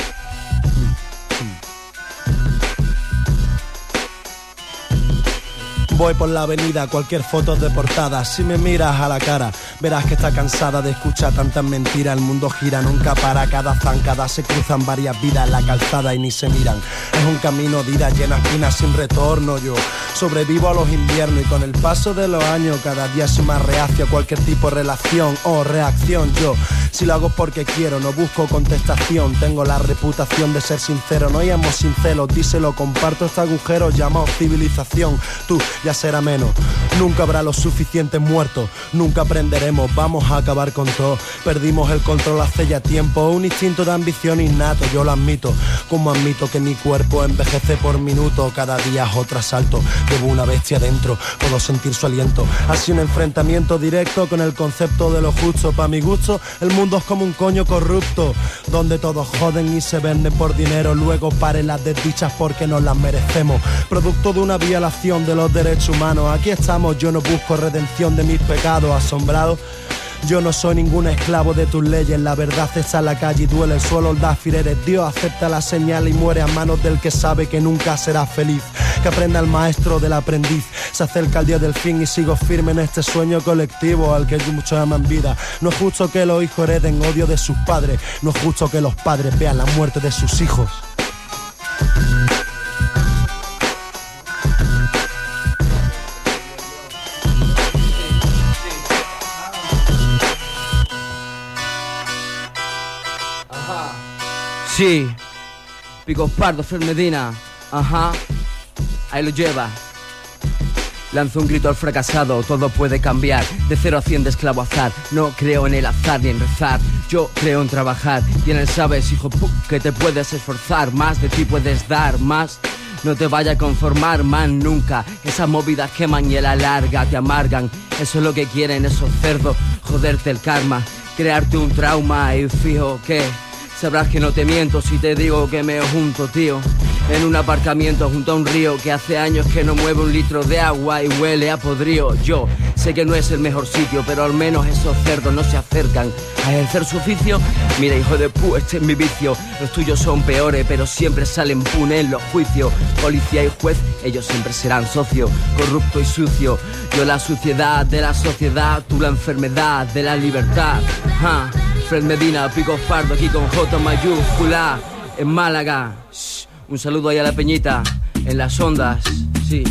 S17: Voy por la avenida, cualquier foto de portada. Si me miras a la cara, verás que está cansada de escuchar tantas mentiras. El mundo gira, nunca para, cada zancada se cruzan varias vidas en la calzada y ni se miran. Es un camino de ida llena espinas sin retorno. Yo sobrevivo a los inviernos y con el paso de los años cada día soy más reacio a cualquier tipo de relación o reacción. Yo, si lo hago porque quiero, no busco contestación. Tengo la reputación de ser sincero, no llamo sin celos. Díselo, comparto este agujero llamado civilización. Tú ya será menos, nunca habrá los suficientes muertos. Nunca aprenderemos, vamos a acabar con todo. Perdimos el control hace ya tiempo. Un instinto de ambición innato, yo lo admito. Como admito que mi cuerpo envejece por minuto. Cada día es otro asalto, llevo una bestia dentro, puedo sentir su aliento. Así un enfrentamiento directo con el concepto de lo justo. Pa' mi gusto, el mundo es como un coño corrupto, donde todos joden y se venden por dinero. Luego paren las desdichas porque nos las merecemos. Producto de una violación de los derechos humanos. Aquí estamos, yo no busco redención de mis pecados. Asombrado, yo no soy ningún esclavo de tus leyes. La verdad está en la calle y duele el suelo. El Dafir eres Dios, acepta la señal y muere a manos del que sabe que nunca será feliz. Que aprenda el maestro del aprendiz. Se acerca el día del fin y sigo firme en este sueño colectivo al que muchos llaman vida. No es justo que los hijos hereden odio de sus padres. No es justo que los padres vean la muerte de sus hijos.
S13: Sí, Picos Pardos, Fer Medina, ajá, ahí lo lleva. Lanzo un grito al fracasado, todo puede cambiar. De 0 a 100 de esclavo azar. No creo en el azar ni en rezar, yo creo en trabajar. Y en él sabes, hijo, que te puedes esforzar. Más de ti puedes dar, más. No te vayas a conformar, man, nunca. Esas movidas queman y a la larga te amargan. Eso es lo que quieren esos cerdos, joderte el karma, crearte un trauma y fijo que sabrás que no te miento si te digo que me junto, tío, en un aparcamiento junto a un río que hace años que no mueve un litro de agua y huele a podrío. Yo sé que no es el mejor sitio, pero al menos esos cerdos no se acercan a ejercer su oficio. Mira, hijo de pu, este es mi vicio. Los tuyos son peores, pero siempre salen pune en los juicios. Policía y juez, ellos siempre serán socio, corrupto y sucio. Yo la suciedad de la sociedad, tú la enfermedad de la libertad. Fred Medina, Picos Pardos, aquí con J mayúscula, en Málaga. Shh, un saludo ahí a la peñita, en las ondas, sí.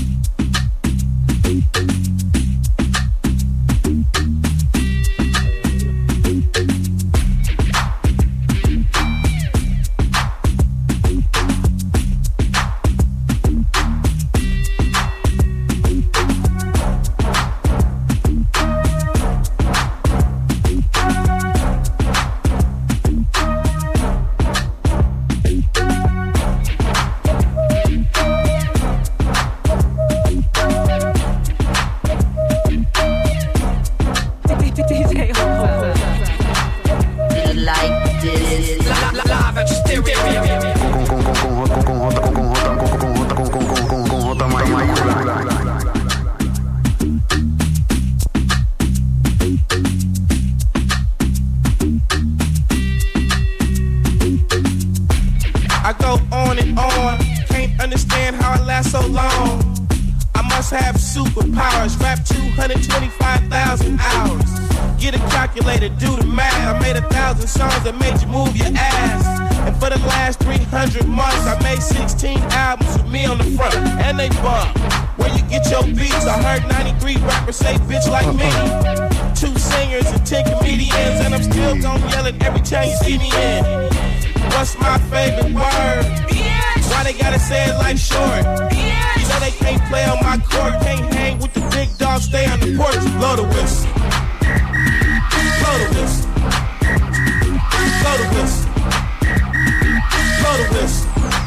S21: superpowers. Rap 225,000 hours. Get a calculator, do the math. I made 1,000 songs that made you move your ass. And for the last 300 months, I made 16 albums with me on the front, and they bump. Where you get your beats? I heard 93 rappers say bitch like me. 2 singers and 10 comedians, and I'm still gon' yell it every time you see me in. What's my favorite word? Why they gotta say it like short? You know they can't play on my court, can't hang with the big dogs, stay on the porch. Blow the whistle. Blow the whistle. Blow the whistle. Blow the whistle.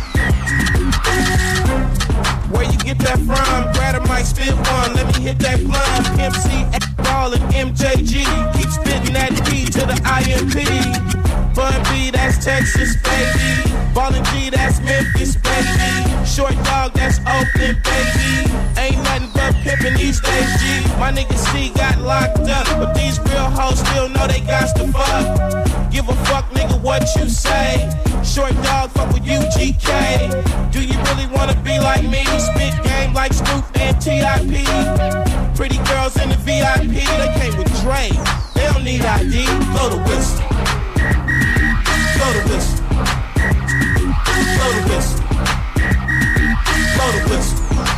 S21: Where you get that from? Grab a mic, spit one. Let me hit that plug. MC, Ball, and MJG. Keep spitting that D to the IMP. Bun B, that's Texas, baby. Ballin' G, that's Memphis, baby. Short Dog, that's Oakland, baby. Ain't nothing but pimpin' these days, G. My nigga C got locked up, but these real hoes still know they got to fuck. Give a fuck, nigga, what you say. Short Dog, fuck with UGK. Do you really wanna be like me? Spit game like Snoop and T.I.P. Pretty girls in the VIP, they came with Dre. They don't need ID. Blow the whistle. Blow the whistle. Blow the whistle. Blow the whistle.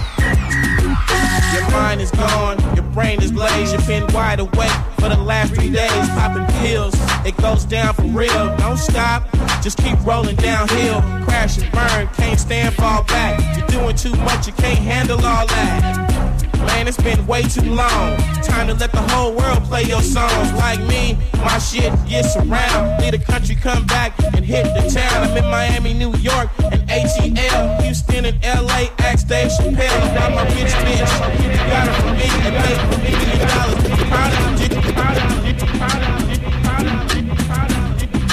S21: Your mind is gone, your brain is glazed. You've been wide awake for the last 3 days, popping pills. It goes down for real. Don't stop, just keep rolling downhill. Crash and burn, can't stand, fall back. You're doing too much, you can't handle all that. Man, it's been way too long. Time to let the whole world play your songs. Like me, my shit gets around. Leave the country, come back and hit the town. I'm in Miami, New York, and ATL. Houston and LA, ask Dave Chappelle. I got my rich bitch. You got it from me and make $1 million. Proud of you, proud of you, proud of you, proud of you, proud of you.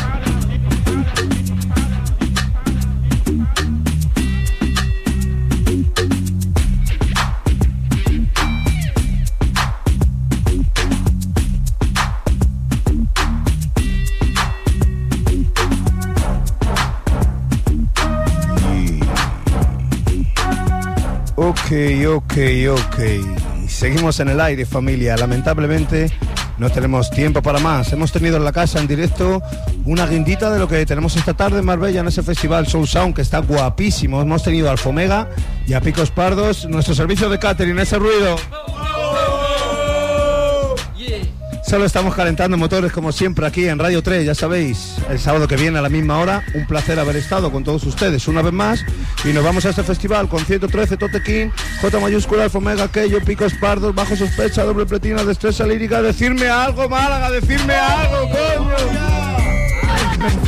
S3: Ok. Seguimos en el aire, familia. Lamentablemente no tenemos tiempo para más. Hemos tenido en la casa en directo una guindita de lo que tenemos esta tarde en Marbella en ese festival Soul Sound, que está guapísimo. Hemos tenido a Alfomega y a Picos Pardos. Nuestro servicio de catering, ese ruido. Solo estamos calentando motores como siempre aquí en Radio 3, ya sabéis, el sábado que viene a la misma hora. Un placer haber estado con todos ustedes una vez más. Y nos vamos a este festival con 113, Tote King, J mayúscula, Alfomega, Keyo, Picos Pardos, Bajo Sospecha, Doble Pletina, Destreza Lírica. Decirme algo, Málaga, decirme algo, coño.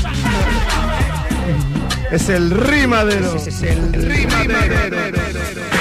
S3: Es el rimadero. Es el rimadero.